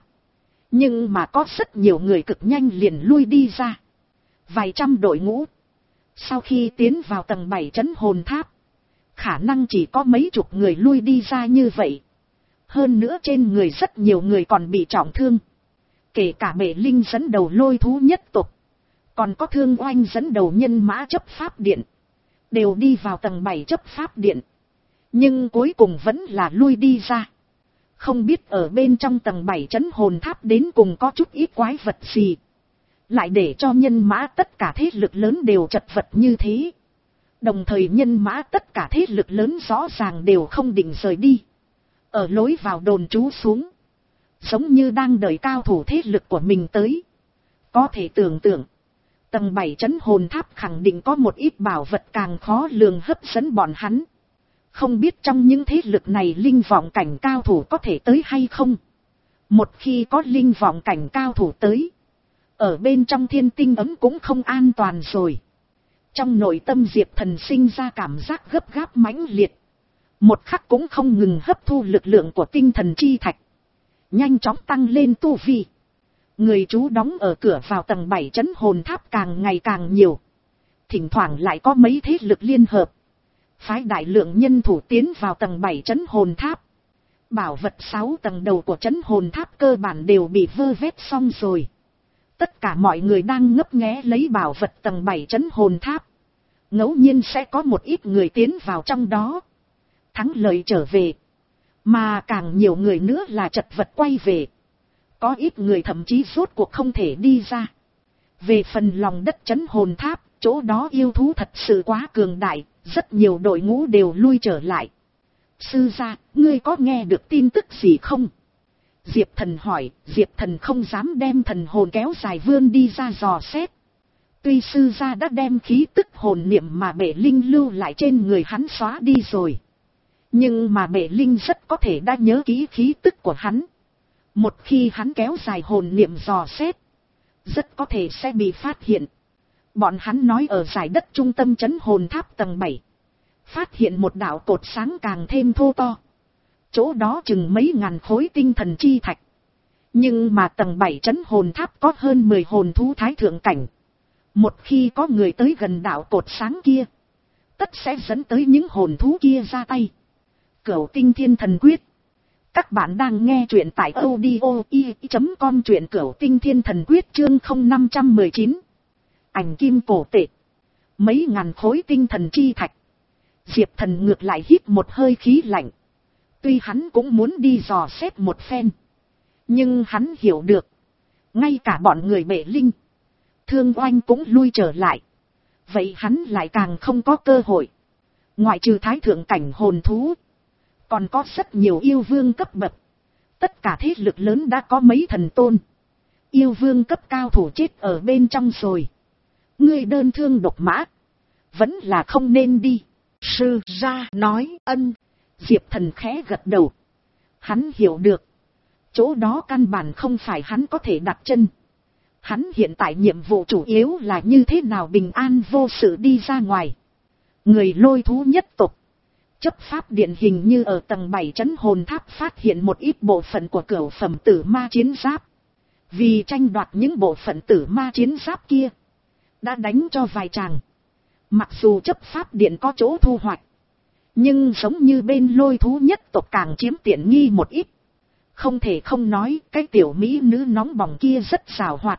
Nhưng mà có rất nhiều người cực nhanh liền lui đi ra. Vài trăm đội ngũ. Sau khi tiến vào tầng bảy trấn hồn tháp. Khả năng chỉ có mấy chục người lui đi ra như vậy. Hơn nữa trên người rất nhiều người còn bị trọng thương. Kể cả Bệ Linh dẫn đầu lôi thú nhất tộc. Còn có Thương Oanh dẫn đầu nhân mã chấp pháp điện. Đều đi vào tầng bảy chấp pháp điện. Nhưng cuối cùng vẫn là lui đi ra. Không biết ở bên trong tầng bảy trấn hồn tháp đến cùng có chút ít quái vật gì. Lại để cho nhân mã tất cả thế lực lớn đều chật vật như thế. Đồng thời nhân mã tất cả thế lực lớn rõ ràng đều không định rời đi. Ở lối vào đồn trú xuống. Giống như đang đợi cao thủ thế lực của mình tới. Có thể tưởng tượng. Tầng bảy trấn hồn tháp khẳng định có một ít bảo vật càng khó lường hấp dẫn bọn hắn. Không biết trong những thế lực này linh vọng cảnh cao thủ có thể tới hay không. Một khi có linh vọng cảnh cao thủ tới. Ở bên trong thiên tinh ấm cũng không an toàn rồi. Trong nội tâm Diệp Thần sinh ra cảm giác gấp gáp mãnh liệt. Một khắc cũng không ngừng hấp thu lực lượng của tinh thần chi thạch. Nhanh chóng tăng lên tu vi. Người trú đóng ở cửa vào tầng bảy trấn hồn tháp càng ngày càng nhiều. Thỉnh thoảng lại có mấy thế lực liên hợp. Phái đại lượng nhân thủ tiến vào tầng bảy trấn hồn tháp. Bảo vật sáu tầng đầu của trấn hồn tháp cơ bản đều bị vơ vét xong rồi. Tất cả mọi người đang ngấp nghé lấy bảo vật tầng bảy trấn hồn tháp. Ngẫu nhiên sẽ có một ít người tiến vào trong đó, thắng lợi trở về. Mà càng nhiều người nữa là chật vật quay về. Có ít người thậm chí rốt cuộc không thể đi ra. Về phần lòng đất trấn hồn tháp, chỗ đó yêu thú thật sự quá cường đại, rất nhiều đội ngũ đều lui trở lại. Sư gia, ngươi có nghe được tin tức gì không? Diệp Thần hỏi. Diệp Thần không dám đem thần hồn kéo dài vươn đi ra dò xét. Tuy sư gia đã đem khí tức hồn niệm mà bệ linh lưu lại trên người hắn xóa đi rồi, nhưng mà bệ linh rất có thể đã nhớ kỹ khí tức của hắn. Một khi hắn kéo dài hồn niệm dò xét, rất có thể sẽ bị phát hiện. Bọn hắn nói ở giải đất trung tâm trấn hồn tháp tầng bảy, phát hiện một đạo cột sáng càng thêm thô to. Chỗ đó chừng mấy ngàn khối tinh thần chi thạch. Nhưng mà tầng bảy trấn hồn tháp có hơn mười hồn thú thái thượng cảnh. Một khi có người tới gần đạo cột sáng kia, tất sẽ dẫn tới những hồn thú kia ra tay. Cửu Tinh Thiên Thần Quyết. Các bạn đang nghe truyện tại audio i chấm com, truyện Cửu Tinh Thiên Thần Quyết chương không năm trăm mười chín. Ảnh kim cổ tệ. Mấy ngàn khối tinh thần chi thạch. Diệp Thần ngược lại hít một hơi khí lạnh. Tuy hắn cũng muốn đi dò xét một phen, nhưng hắn hiểu được, ngay cả bọn người bệ linh, Thương Oanh cũng lui trở lại. Vậy hắn lại càng không có cơ hội. Ngoại trừ thái thượng cảnh hồn thú, còn có rất nhiều yêu vương cấp bậc. Tất cả thế lực lớn đã có mấy thần tôn, yêu vương cấp cao thủ chết ở bên trong rồi. Ngươi đơn thương độc mã, vẫn là không nên đi. Sư gia nói. Ân. Diệp Thần khẽ gật đầu. Hắn hiểu được, chỗ đó căn bản không phải hắn có thể đặt chân. Hắn hiện tại nhiệm vụ chủ yếu là như thế nào bình an vô sự đi ra ngoài. Người lôi thú nhất tộc chấp pháp điện hình như ở tầng bảy trấn hồn tháp phát hiện một ít bộ phận của cửu phẩm tử ma chiến giáp. Vì tranh đoạt những bộ phận tử ma chiến giáp kia, đã đánh cho vài tràng. Mặc dù chấp pháp điện có chỗ thu hoạch, nhưng giống như bên lôi thú nhất tộc càng chiếm tiện nghi một ít. Không thể không nói, cái tiểu mỹ nữ nóng bỏng kia rất xảo hoạt.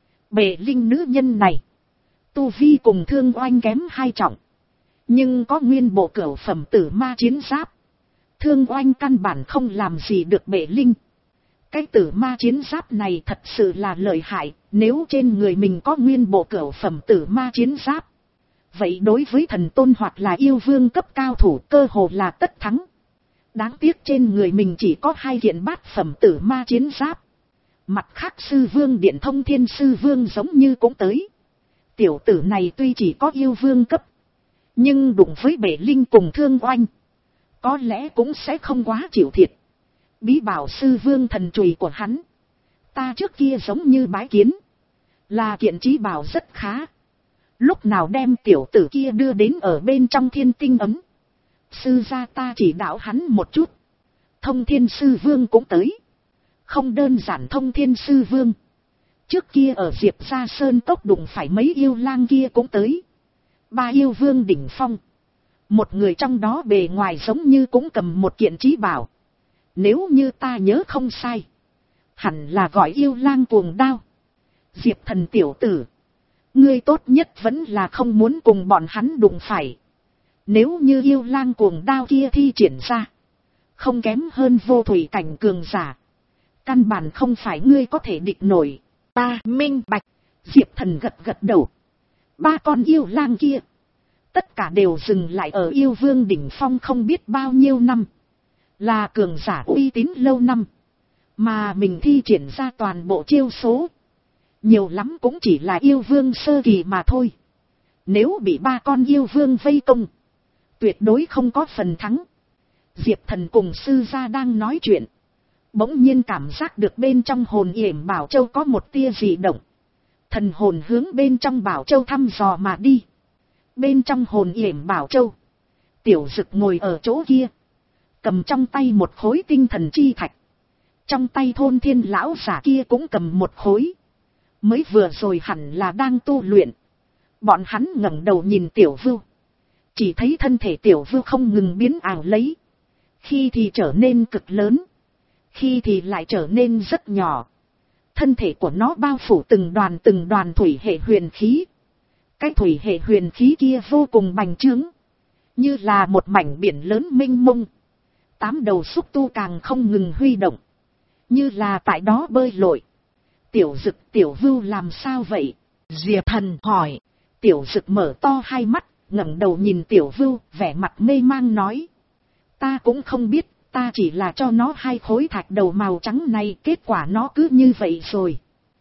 Bệ linh nữ nhân này, tu vi cùng Thương Oanh kém hai trọng, nhưng có nguyên bộ cửu phẩm tử ma chiến giáp. Thương Oanh căn bản không làm gì được bệ linh. Cái tử ma chiến giáp này thật sự là lợi hại. Nếu trên người mình có nguyên bộ cửu phẩm tử ma chiến giáp, vậy đối với thần tôn hoặc là yêu vương cấp cao thủ cơ hồ là tất thắng. Đáng tiếc trên người mình chỉ có hai kiện bát phẩm tử ma chiến giáp. Mặt khác sư vương điện Thông Thiên sư vương giống như cũng tới. Tiểu tử này tuy chỉ có yêu vương cấp, nhưng đụng với bệ linh cùng Thương Oanh, có lẽ cũng sẽ không quá chịu thiệt. Bí bảo sư vương thần chùy của hắn, ta trước kia giống như bái kiến, là kiện trí bảo rất khá. Lúc nào đem tiểu tử kia đưa đến ở bên trong thiên tinh ấm, sư gia ta chỉ đạo hắn một chút. Thông Thiên sư vương cũng tới. Không đơn giản Thông Thiên sư vương, trước kia ở Diệp Gia Sơn Cốc đụng phải mấy yêu lang kia cũng tới. Ba yêu vương đỉnh phong, một người trong đó bề ngoài giống như cũng cầm một kiện trí bảo. Nếu như ta nhớ không sai, hẳn là gọi yêu lang cuồng đao. Diệp Thần tiểu tử, ngươi tốt nhất vẫn là không muốn cùng bọn hắn đụng phải. Nếu như yêu lang cuồng đao kia thi triển ra, không kém hơn vô thủy cảnh cường giả, căn bản không phải ngươi có thể địch nổi. Ta minh bạch. Diệp Thần gật gật đầu. Ba con yêu lang kia, tất cả đều dừng lại ở yêu vương đỉnh phong không biết bao nhiêu năm, là cường giả uy tín lâu năm. Mà mình thi triển ra toàn bộ chiêu số, nhiều lắm cũng chỉ là yêu vương sơ kỳ mà thôi. Nếu bị ba con yêu vương vây công, tuyệt đối không có phần thắng. Diệp Thần cùng sư gia đang nói chuyện, bỗng nhiên cảm giác được bên trong hồn yểm bảo châu có một tia dị động. Thần hồn hướng bên trong bảo châu thăm dò mà đi. Bên trong hồn yểm bảo châu, tiểu dực ngồi ở chỗ kia, cầm trong tay một khối tinh thần chi thạch. Trong tay thôn thiên lão giả kia cũng cầm một khối. Mới vừa rồi hẳn là đang tu luyện. Bọn hắn ngẩng đầu nhìn tiểu vưu, chỉ thấy thân thể tiểu vưu không ngừng biến ảo lấy. Khi thì trở nên cực lớn, khi thì lại trở nên rất nhỏ. Thân thể của nó bao phủ từng đoàn từng đoàn thủy hệ huyền khí. Cái thủy hệ huyền khí kia vô cùng bành trướng, như là một mảnh biển lớn mênh mông. Tám đầu xúc tu càng không ngừng huy động, như là tại đó bơi lội. Tiểu Dực, Tiểu Vưu làm sao vậy? Diệp Thần hỏi. Tiểu Dực mở to hai mắt, ngẩng đầu nhìn Tiểu Vưu, vẻ mặt mê mang nói. Ta cũng không biết, ta chỉ là cho nó hai khối thạch đầu màu trắng này, kết quả nó cứ như vậy rồi.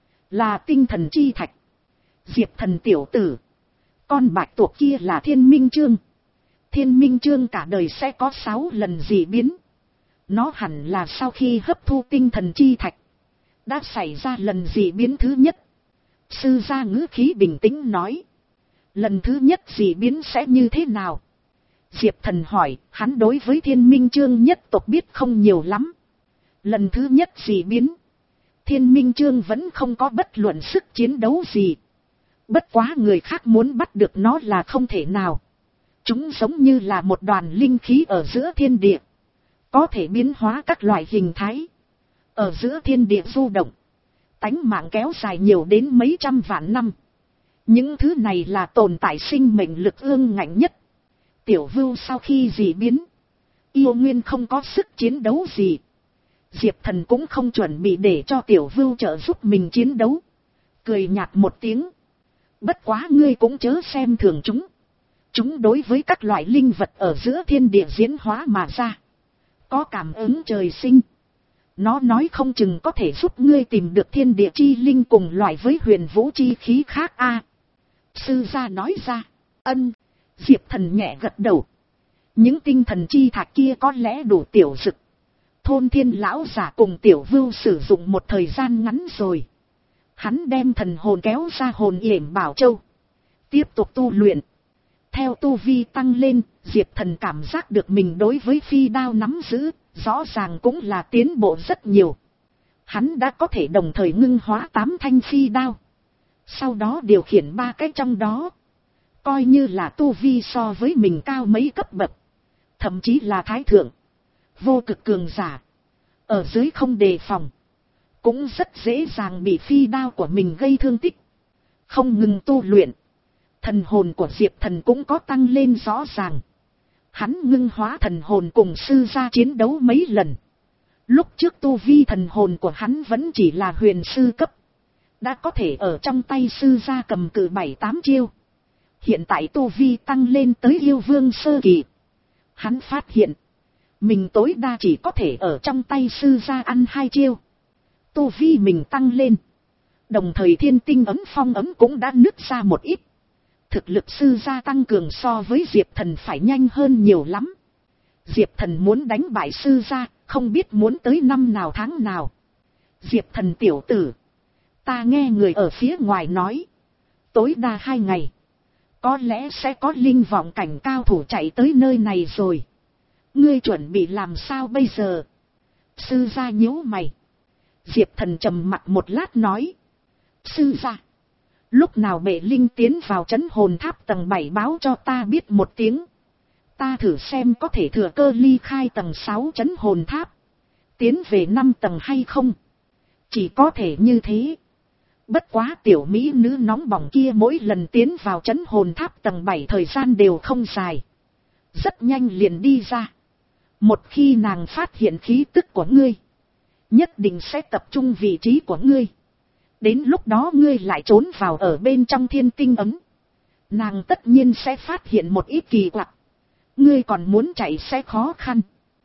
Là tinh thần chi thạch. Diệp Thần tiểu tử. Con bạch tuộc kia là Thiên Minh Chương. Thiên Minh Chương cả đời sẽ có sáu lần dị biến. Nó hẳn là sau khi hấp thu tinh thần chi thạch, đã xảy ra lần dị biến thứ nhất. Sư gia ngữ khí bình tĩnh nói. Lần thứ nhất dị biến sẽ như thế nào? Diệp Thần hỏi, hắn đối với Thiên Minh Chương nhất tộc biết không nhiều lắm. Lần thứ nhất dị biến, Thiên Minh Chương vẫn không có bất luận sức chiến đấu gì. Bất quá người khác muốn bắt được nó là không thể nào. Chúng giống như là một đoàn linh khí ở giữa thiên địa, có thể biến hóa các loại hình thái, ở giữa thiên địa du động, tánh mạng kéo dài nhiều đến mấy trăm vạn năm. Những thứ này là tồn tại sinh mệnh lực ương ngạnh nhất. Tiểu Vưu sau khi dị biến, yêu nguyên không có sức chiến đấu gì. Diệp Thần cũng không chuẩn bị để cho Tiểu Vưu trợ giúp mình chiến đấu. Cười nhạt một tiếng. Bất quá ngươi cũng chớ xem thường chúng. Chúng đối với các loại linh vật ở giữa thiên địa diễn hóa mà ra, có cảm ứng trời sinh. Nó nói không chừng có thể giúp ngươi tìm được thiên địa chi linh cùng loại với huyền vũ chi khí khác a. À, sư gia nói ra. Ân. Diệp Thần nhẹ gật đầu. Những tinh thần chi thạch kia có lẽ đủ Tiểu Dực, Thôn Thiên lão giả cùng Tiểu Vưu sử dụng một thời gian ngắn rồi. Hắn đem thần hồn kéo ra hồn yểm bảo châu, tiếp tục tu luyện. Theo tu vi tăng lên, Diệp Thần cảm giác được mình đối với phi đao nắm giữ, rõ ràng cũng là tiến bộ rất nhiều. Hắn đã có thể đồng thời ngưng hóa tám thanh phi đao, sau đó điều khiển ba cái trong đó. Coi như là tu vi so với mình cao mấy cấp bậc, thậm chí là thái thượng, vô cực cường giả, ở dưới không đề phòng, cũng rất dễ dàng bị phi đao của mình gây thương tích. Không ngừng tu luyện, thần hồn của Diệp Thần cũng có tăng lên rõ ràng. Hắn ngưng hóa thần hồn cùng sư gia chiến đấu mấy lần. Lúc trước tu vi thần hồn của hắn vẫn chỉ là huyền sư cấp, đã có thể ở trong tay sư gia cầm cự bảy tám chiêu. Hiện tại tu vi tăng lên tới yêu vương sơ kỳ. Hắn phát hiện, mình tối đa chỉ có thể ở trong tay sư gia ăn hai chiêu. Tu vi mình tăng lên, đồng thời thiên tinh ấm phong ấm cũng đã nứt ra một ít. Thực lực sư gia tăng cường so với Diệp Thần phải nhanh hơn nhiều lắm. Diệp Thần muốn đánh bại sư gia, không biết muốn tới năm nào tháng nào. Diệp Thần tiểu tử, ta nghe người ở phía ngoài nói, tối đa hai ngày, có lẽ sẽ có linh vọng cảnh cao thủ chạy tới nơi này rồi. Ngươi chuẩn bị làm sao bây giờ? Sư gia nhíu mày. Diệp Thần trầm mặt một lát nói. Sư gia, lúc nào bệ linh tiến vào trấn hồn tháp tầng bảy báo cho ta biết một tiếng. Ta thử xem có thể thừa cơ ly khai tầng sáu trấn hồn tháp, tiến về năm tầng hay không. Chỉ có thể như thế. Bất quá tiểu mỹ nữ nóng bỏng kia mỗi lần tiến vào trấn hồn tháp tầng bảy thời gian đều không dài, rất nhanh liền đi ra. Một khi nàng phát hiện khí tức của ngươi, nhất định sẽ tập trung vị trí của ngươi. Đến lúc đó ngươi lại trốn vào ở bên trong thiên tinh ấm, nàng tất nhiên sẽ phát hiện một ít kỳ quặc. Ngươi còn muốn chạy sẽ khó khăn.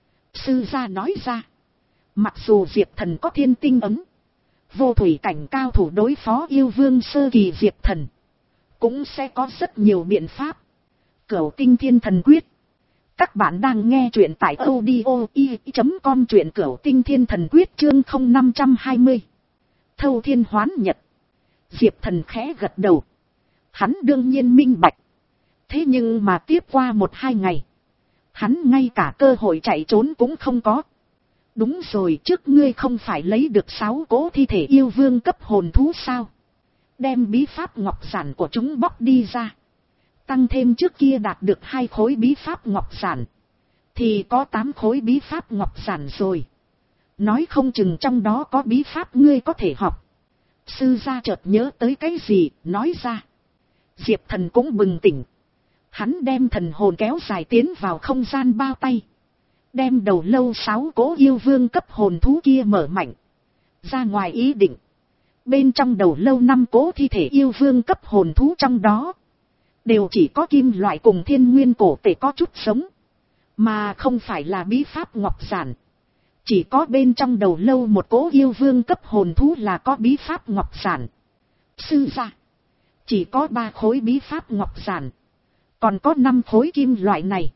Sư gia nói ra. Mặc dù Diệp Thần có thiên tinh ấm, vô thủy cảnh cao thủ đối phó yêu vương sơ kỳ Diệp Thần cũng sẽ có rất nhiều biện pháp. Cửu Tinh Thiên Thần Quyết. Các bạn đang nghe truyện tại audio i chấm com, truyện Cửu Tinh Thiên Thần Quyết chương không năm hai không. Thâu thiên hoán nhật. Diệp Thần khẽ gật đầu. Hắn đương nhiên minh bạch. Thế nhưng mà tiếp qua một hai ngày, hắn ngay cả cơ hội chạy trốn cũng không có. Đúng rồi, trước ngươi không phải lấy được sáu cỗ thi thể yêu vương cấp hồn thú sao? Đem bí pháp ngọc giản của chúng bóc đi ra. Tăng thêm trước kia đạt được hai khối bí pháp ngọc giản, thì có tám khối bí pháp ngọc giản rồi. Nói không chừng trong đó có bí pháp ngươi có thể học. Sư gia chợt nhớ tới cái gì, nói ra. Diệp Thần cũng bừng tỉnh. Hắn đem thần hồn kéo dài tiến vào không gian bao tay. Đem đầu lâu sáu cố yêu vương cấp hồn thú kia mở mạnh. Ra ngoài ý định. Bên trong đầu lâu năm cố thi thể yêu vương cấp hồn thú trong đó. Đều chỉ có kim loại cùng thiên nguyên cổ tể có chút sống. Mà không phải là bí pháp ngọc giản. Chỉ có bên trong đầu lâu một cố yêu vương cấp hồn thú là có bí pháp ngọc giản. Sư gia. Chỉ có ba khối bí pháp ngọc giản. Còn có năm khối kim loại này.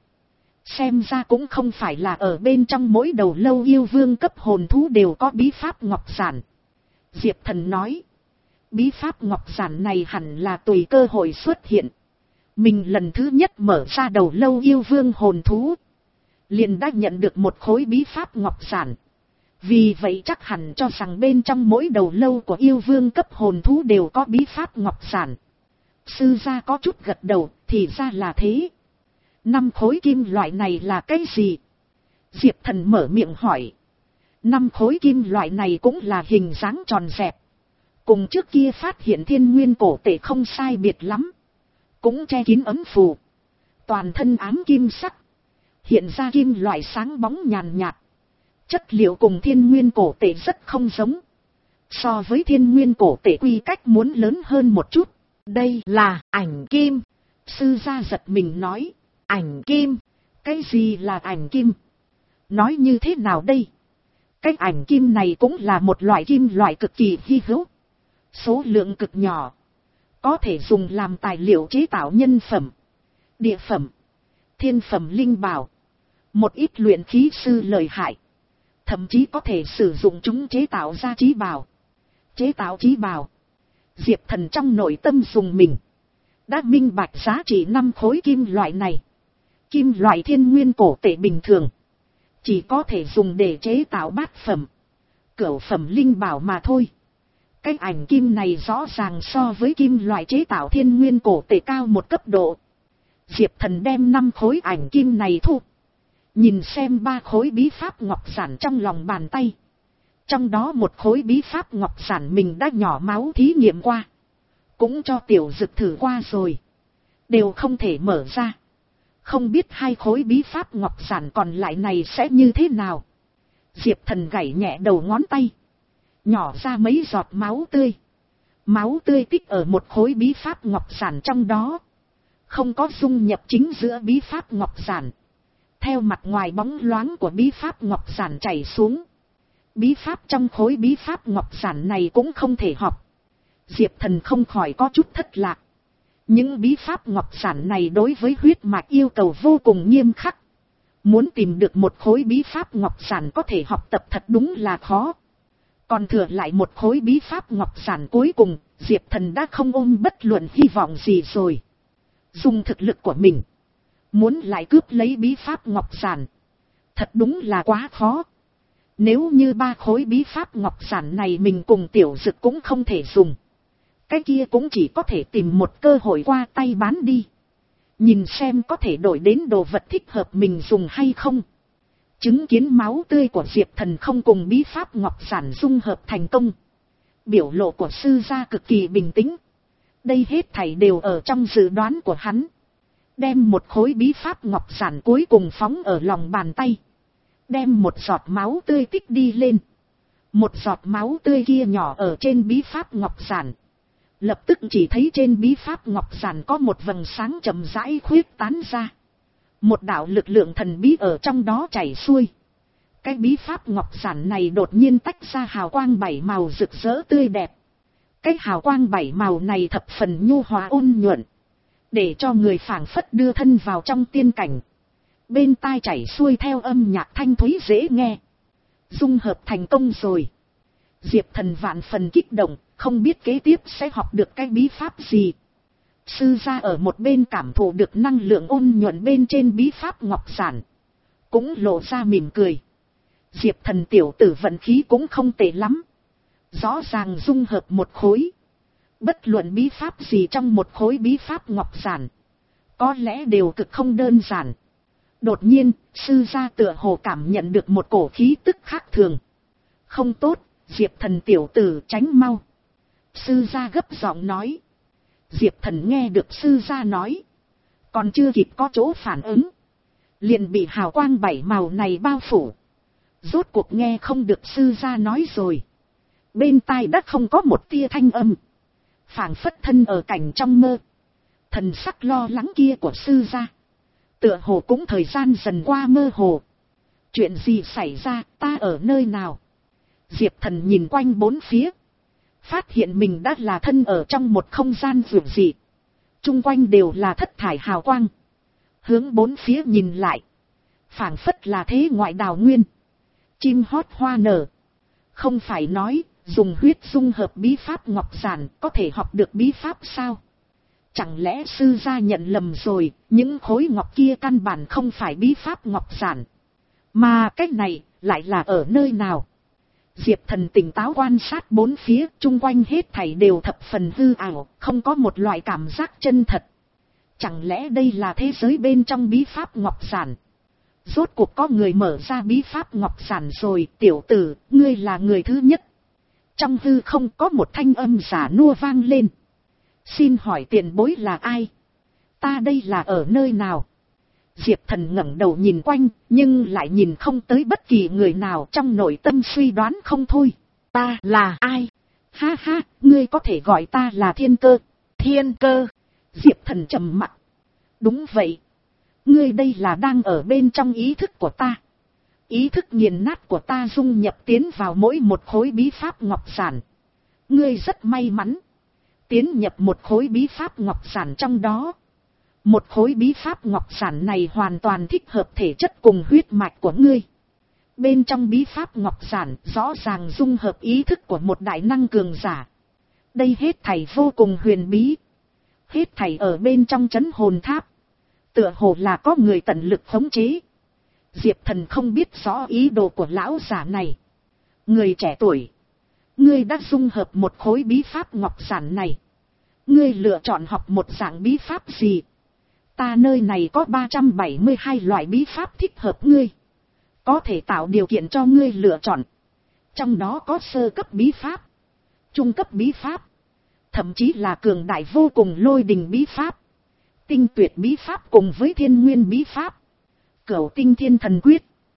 Xem ra cũng không phải là ở bên trong mỗi đầu lâu yêu vương cấp hồn thú đều có bí pháp ngọc giản. Diệp Thần nói. Bí pháp ngọc giản này hẳn là tùy cơ hội xuất hiện. Mình lần thứ nhất mở ra đầu lâu yêu vương hồn thú. Liền đã nhận được một khối bí pháp ngọc giản. Vì vậy chắc hẳn cho rằng bên trong mỗi đầu lâu của yêu vương cấp hồn thú đều có bí pháp ngọc giản. Sư gia có chút gật đầu, thì ra là thế. Năm khối kim loại này là cái gì? Diệp Thần mở miệng hỏi. Năm khối kim loại này cũng là hình dáng tròn dẹp. Cùng trước kia phát hiện thiên nguyên cổ tể không sai biệt lắm. Cũng che kín ấm phù. Toàn thân ám kim sắc. Hiện ra kim loại sáng bóng nhàn nhạt. Chất liệu cùng thiên nguyên cổ tể rất không giống. So với thiên nguyên cổ tể quy cách muốn lớn hơn một chút. Đây là ảnh kim. Sư gia giật mình nói. Ảnh kim. Cái gì là ảnh kim? Nói như thế nào đây? Cái ảnh kim này cũng là một loại kim loại cực kỳ hy hữu. Số lượng cực nhỏ. Có thể dùng làm tài liệu chế tạo nhân phẩm, địa phẩm, thiên phẩm linh bảo. Một ít luyện khí sư lợi hại. Thậm chí có thể sử dụng chúng chế tạo ra chí bảo. Chế tạo chí bảo. Diệp Thần trong nội tâm dùng mình. Đã minh bạch giá trị năm khối kim loại này. Kim loại thiên nguyên cổ tể bình thường. Chỉ có thể dùng để chế tạo bát phẩm, cửu phẩm linh bảo mà thôi. Cái ảnh kim này rõ ràng so với kim loại chế tạo thiên nguyên cổ tể cao một cấp độ. Diệp Thần đem năm khối ảnh kim này thu. Nhìn xem ba khối bí pháp ngọc giản trong lòng bàn tay. Trong đó một khối bí pháp ngọc giản mình đã nhỏ máu thí nghiệm qua. Cũng cho tiểu dực thử qua rồi. Đều không thể mở ra. Không biết hai khối bí pháp ngọc giản còn lại này sẽ như thế nào. Diệp Thần gảy nhẹ đầu ngón tay. Nhỏ ra mấy giọt máu tươi. Máu tươi tích ở một khối bí pháp ngọc giản trong đó. Không có dung nhập chính giữa bí pháp ngọc giản. Theo mặt ngoài bóng loáng của bí pháp ngọc giản chảy xuống. Bí pháp trong khối bí pháp ngọc giản này cũng không thể học. Diệp Thần không khỏi có chút thất lạc. Những bí pháp ngọc giản này đối với huyết mạch yêu cầu vô cùng nghiêm khắc. Muốn tìm được một khối bí pháp ngọc giản có thể học tập thật đúng là khó. Còn thừa lại một khối bí pháp ngọc giản cuối cùng, Diệp Thần đã không ôm bất luận hy vọng gì rồi. Dùng thực lực của mình, muốn lại cướp lấy bí pháp ngọc giản, thật đúng là quá khó. Nếu như ba khối bí pháp ngọc giản này mình cùng tiểu dực cũng không thể dùng, cái kia cũng chỉ có thể tìm một cơ hội qua tay bán đi. Nhìn xem có thể đổi đến đồ vật thích hợp mình dùng hay không. Chứng kiến máu tươi của Diệp Thần không cùng bí pháp ngọc giản dung hợp thành công. Biểu lộ của sư gia cực kỳ bình tĩnh. Đây hết thảy đều ở trong dự đoán của hắn. Đem một khối bí pháp ngọc giản cuối cùng phóng ở lòng bàn tay. Đem một giọt máu tươi tích đi lên. Một giọt máu tươi kia nhỏ ở trên bí pháp ngọc giản. Lập tức chỉ thấy trên bí pháp ngọc giản có một vầng sáng chậm rãi khuyết tán ra. Một đạo lực lượng thần bí ở trong đó chảy xuôi. Cái bí pháp ngọc giản này đột nhiên tách ra hào quang bảy màu rực rỡ tươi đẹp. Cái hào quang bảy màu này thập phần nhu hòa ôn nhuận. Để cho người phảng phất đưa thân vào trong tiên cảnh. Bên tai chảy xuôi theo âm nhạc thanh thúy dễ nghe. Dung hợp thành công rồi. Diệp Thần vạn phần kích động, không biết kế tiếp sẽ học được cái bí pháp gì. Sư gia ở một bên cảm thụ được năng lượng ôn nhuận bên trên bí pháp ngọc giản. Cũng lộ ra mỉm cười. Diệp Thần tiểu tử vận khí cũng không tệ lắm. Rõ ràng dung hợp một khối. Bất luận bí pháp gì trong một khối bí pháp ngọc giản. Có lẽ đều cực không đơn giản. Đột nhiên, sư gia tựa hồ cảm nhận được một cổ khí tức khác thường. Không tốt, Diệp Thần tiểu tử tránh mau. Sư gia gấp giọng nói. Diệp Thần nghe được sư gia nói, còn chưa kịp có chỗ phản ứng, liền bị hào quang bảy màu này bao phủ. Rốt cuộc nghe không được sư gia nói rồi. Bên tai đã không có một tia thanh âm, phảng phất thân ở cảnh trong mơ. Thần sắc lo lắng kia của sư gia, tựa hồ cũng thời gian dần qua mơ hồ. Chuyện gì xảy ra, ta ở nơi nào? Diệp Thần nhìn quanh bốn phía, phát hiện mình đã là thân ở trong một không gian vượt dị. Trung quanh đều là thất thải hào quang. Hướng bốn phía nhìn lại, phảng phất là thế ngoại đào nguyên. Chim hót hoa nở. Không phải nói, dùng huyết dung hợp bí pháp ngọc giản có thể học được bí pháp sao? Chẳng lẽ sư gia nhận lầm rồi, những khối ngọc kia căn bản không phải bí pháp ngọc giản. Mà cái này, lại là ở nơi nào? Diệp Thần tỉnh táo quan sát bốn phía, chung quanh hết thảy đều thập phần hư ảo, không có một loại cảm giác chân thật. Chẳng lẽ đây là thế giới bên trong bí pháp ngọc giản? Rốt cuộc có người mở ra bí pháp ngọc giản rồi, tiểu tử, ngươi là người thứ nhất. Trong hư không có một thanh âm giả nua vang lên. Xin hỏi tiền bối là ai? Ta đây là ở nơi nào? Diệp Thần ngẩng đầu nhìn quanh, nhưng lại nhìn không tới bất kỳ người nào, trong nội tâm suy đoán không thôi. Ta là ai? Ha ha, ngươi có thể gọi ta là Thiên Cơ. Thiên Cơ? Diệp Thần trầm mặc. Đúng vậy. Ngươi đây là đang ở bên trong ý thức của ta. Ý thức nghiền nát của ta dung nhập tiến vào mỗi một khối bí pháp ngọc giản. Ngươi rất may mắn. Tiến nhập một khối bí pháp ngọc giản trong đó. Một khối bí pháp ngọc giản này hoàn toàn thích hợp thể chất cùng huyết mạch của ngươi. Bên trong bí pháp ngọc giản rõ ràng dung hợp ý thức của một đại năng cường giả. Đây hết thảy vô cùng huyền bí. Hết thảy ở bên trong trấn hồn tháp. Tựa hồ là có người tận lực khống chế. Diệp Thần không biết rõ ý đồ của lão giả này. Người trẻ tuổi, ngươi đã dung hợp một khối bí pháp ngọc giản này. Ngươi lựa chọn học một dạng bí pháp gì? Ta nơi này có ba trăm bảy mươi hai loại bí pháp thích hợp ngươi. Có thể tạo điều kiện cho ngươi lựa chọn. Trong đó có sơ cấp bí pháp, trung cấp bí pháp, thậm chí là cường đại vô cùng lôi đình bí pháp, tinh tuyệt bí pháp cùng với thiên nguyên bí pháp. Cửu tinh thiên thần quyết,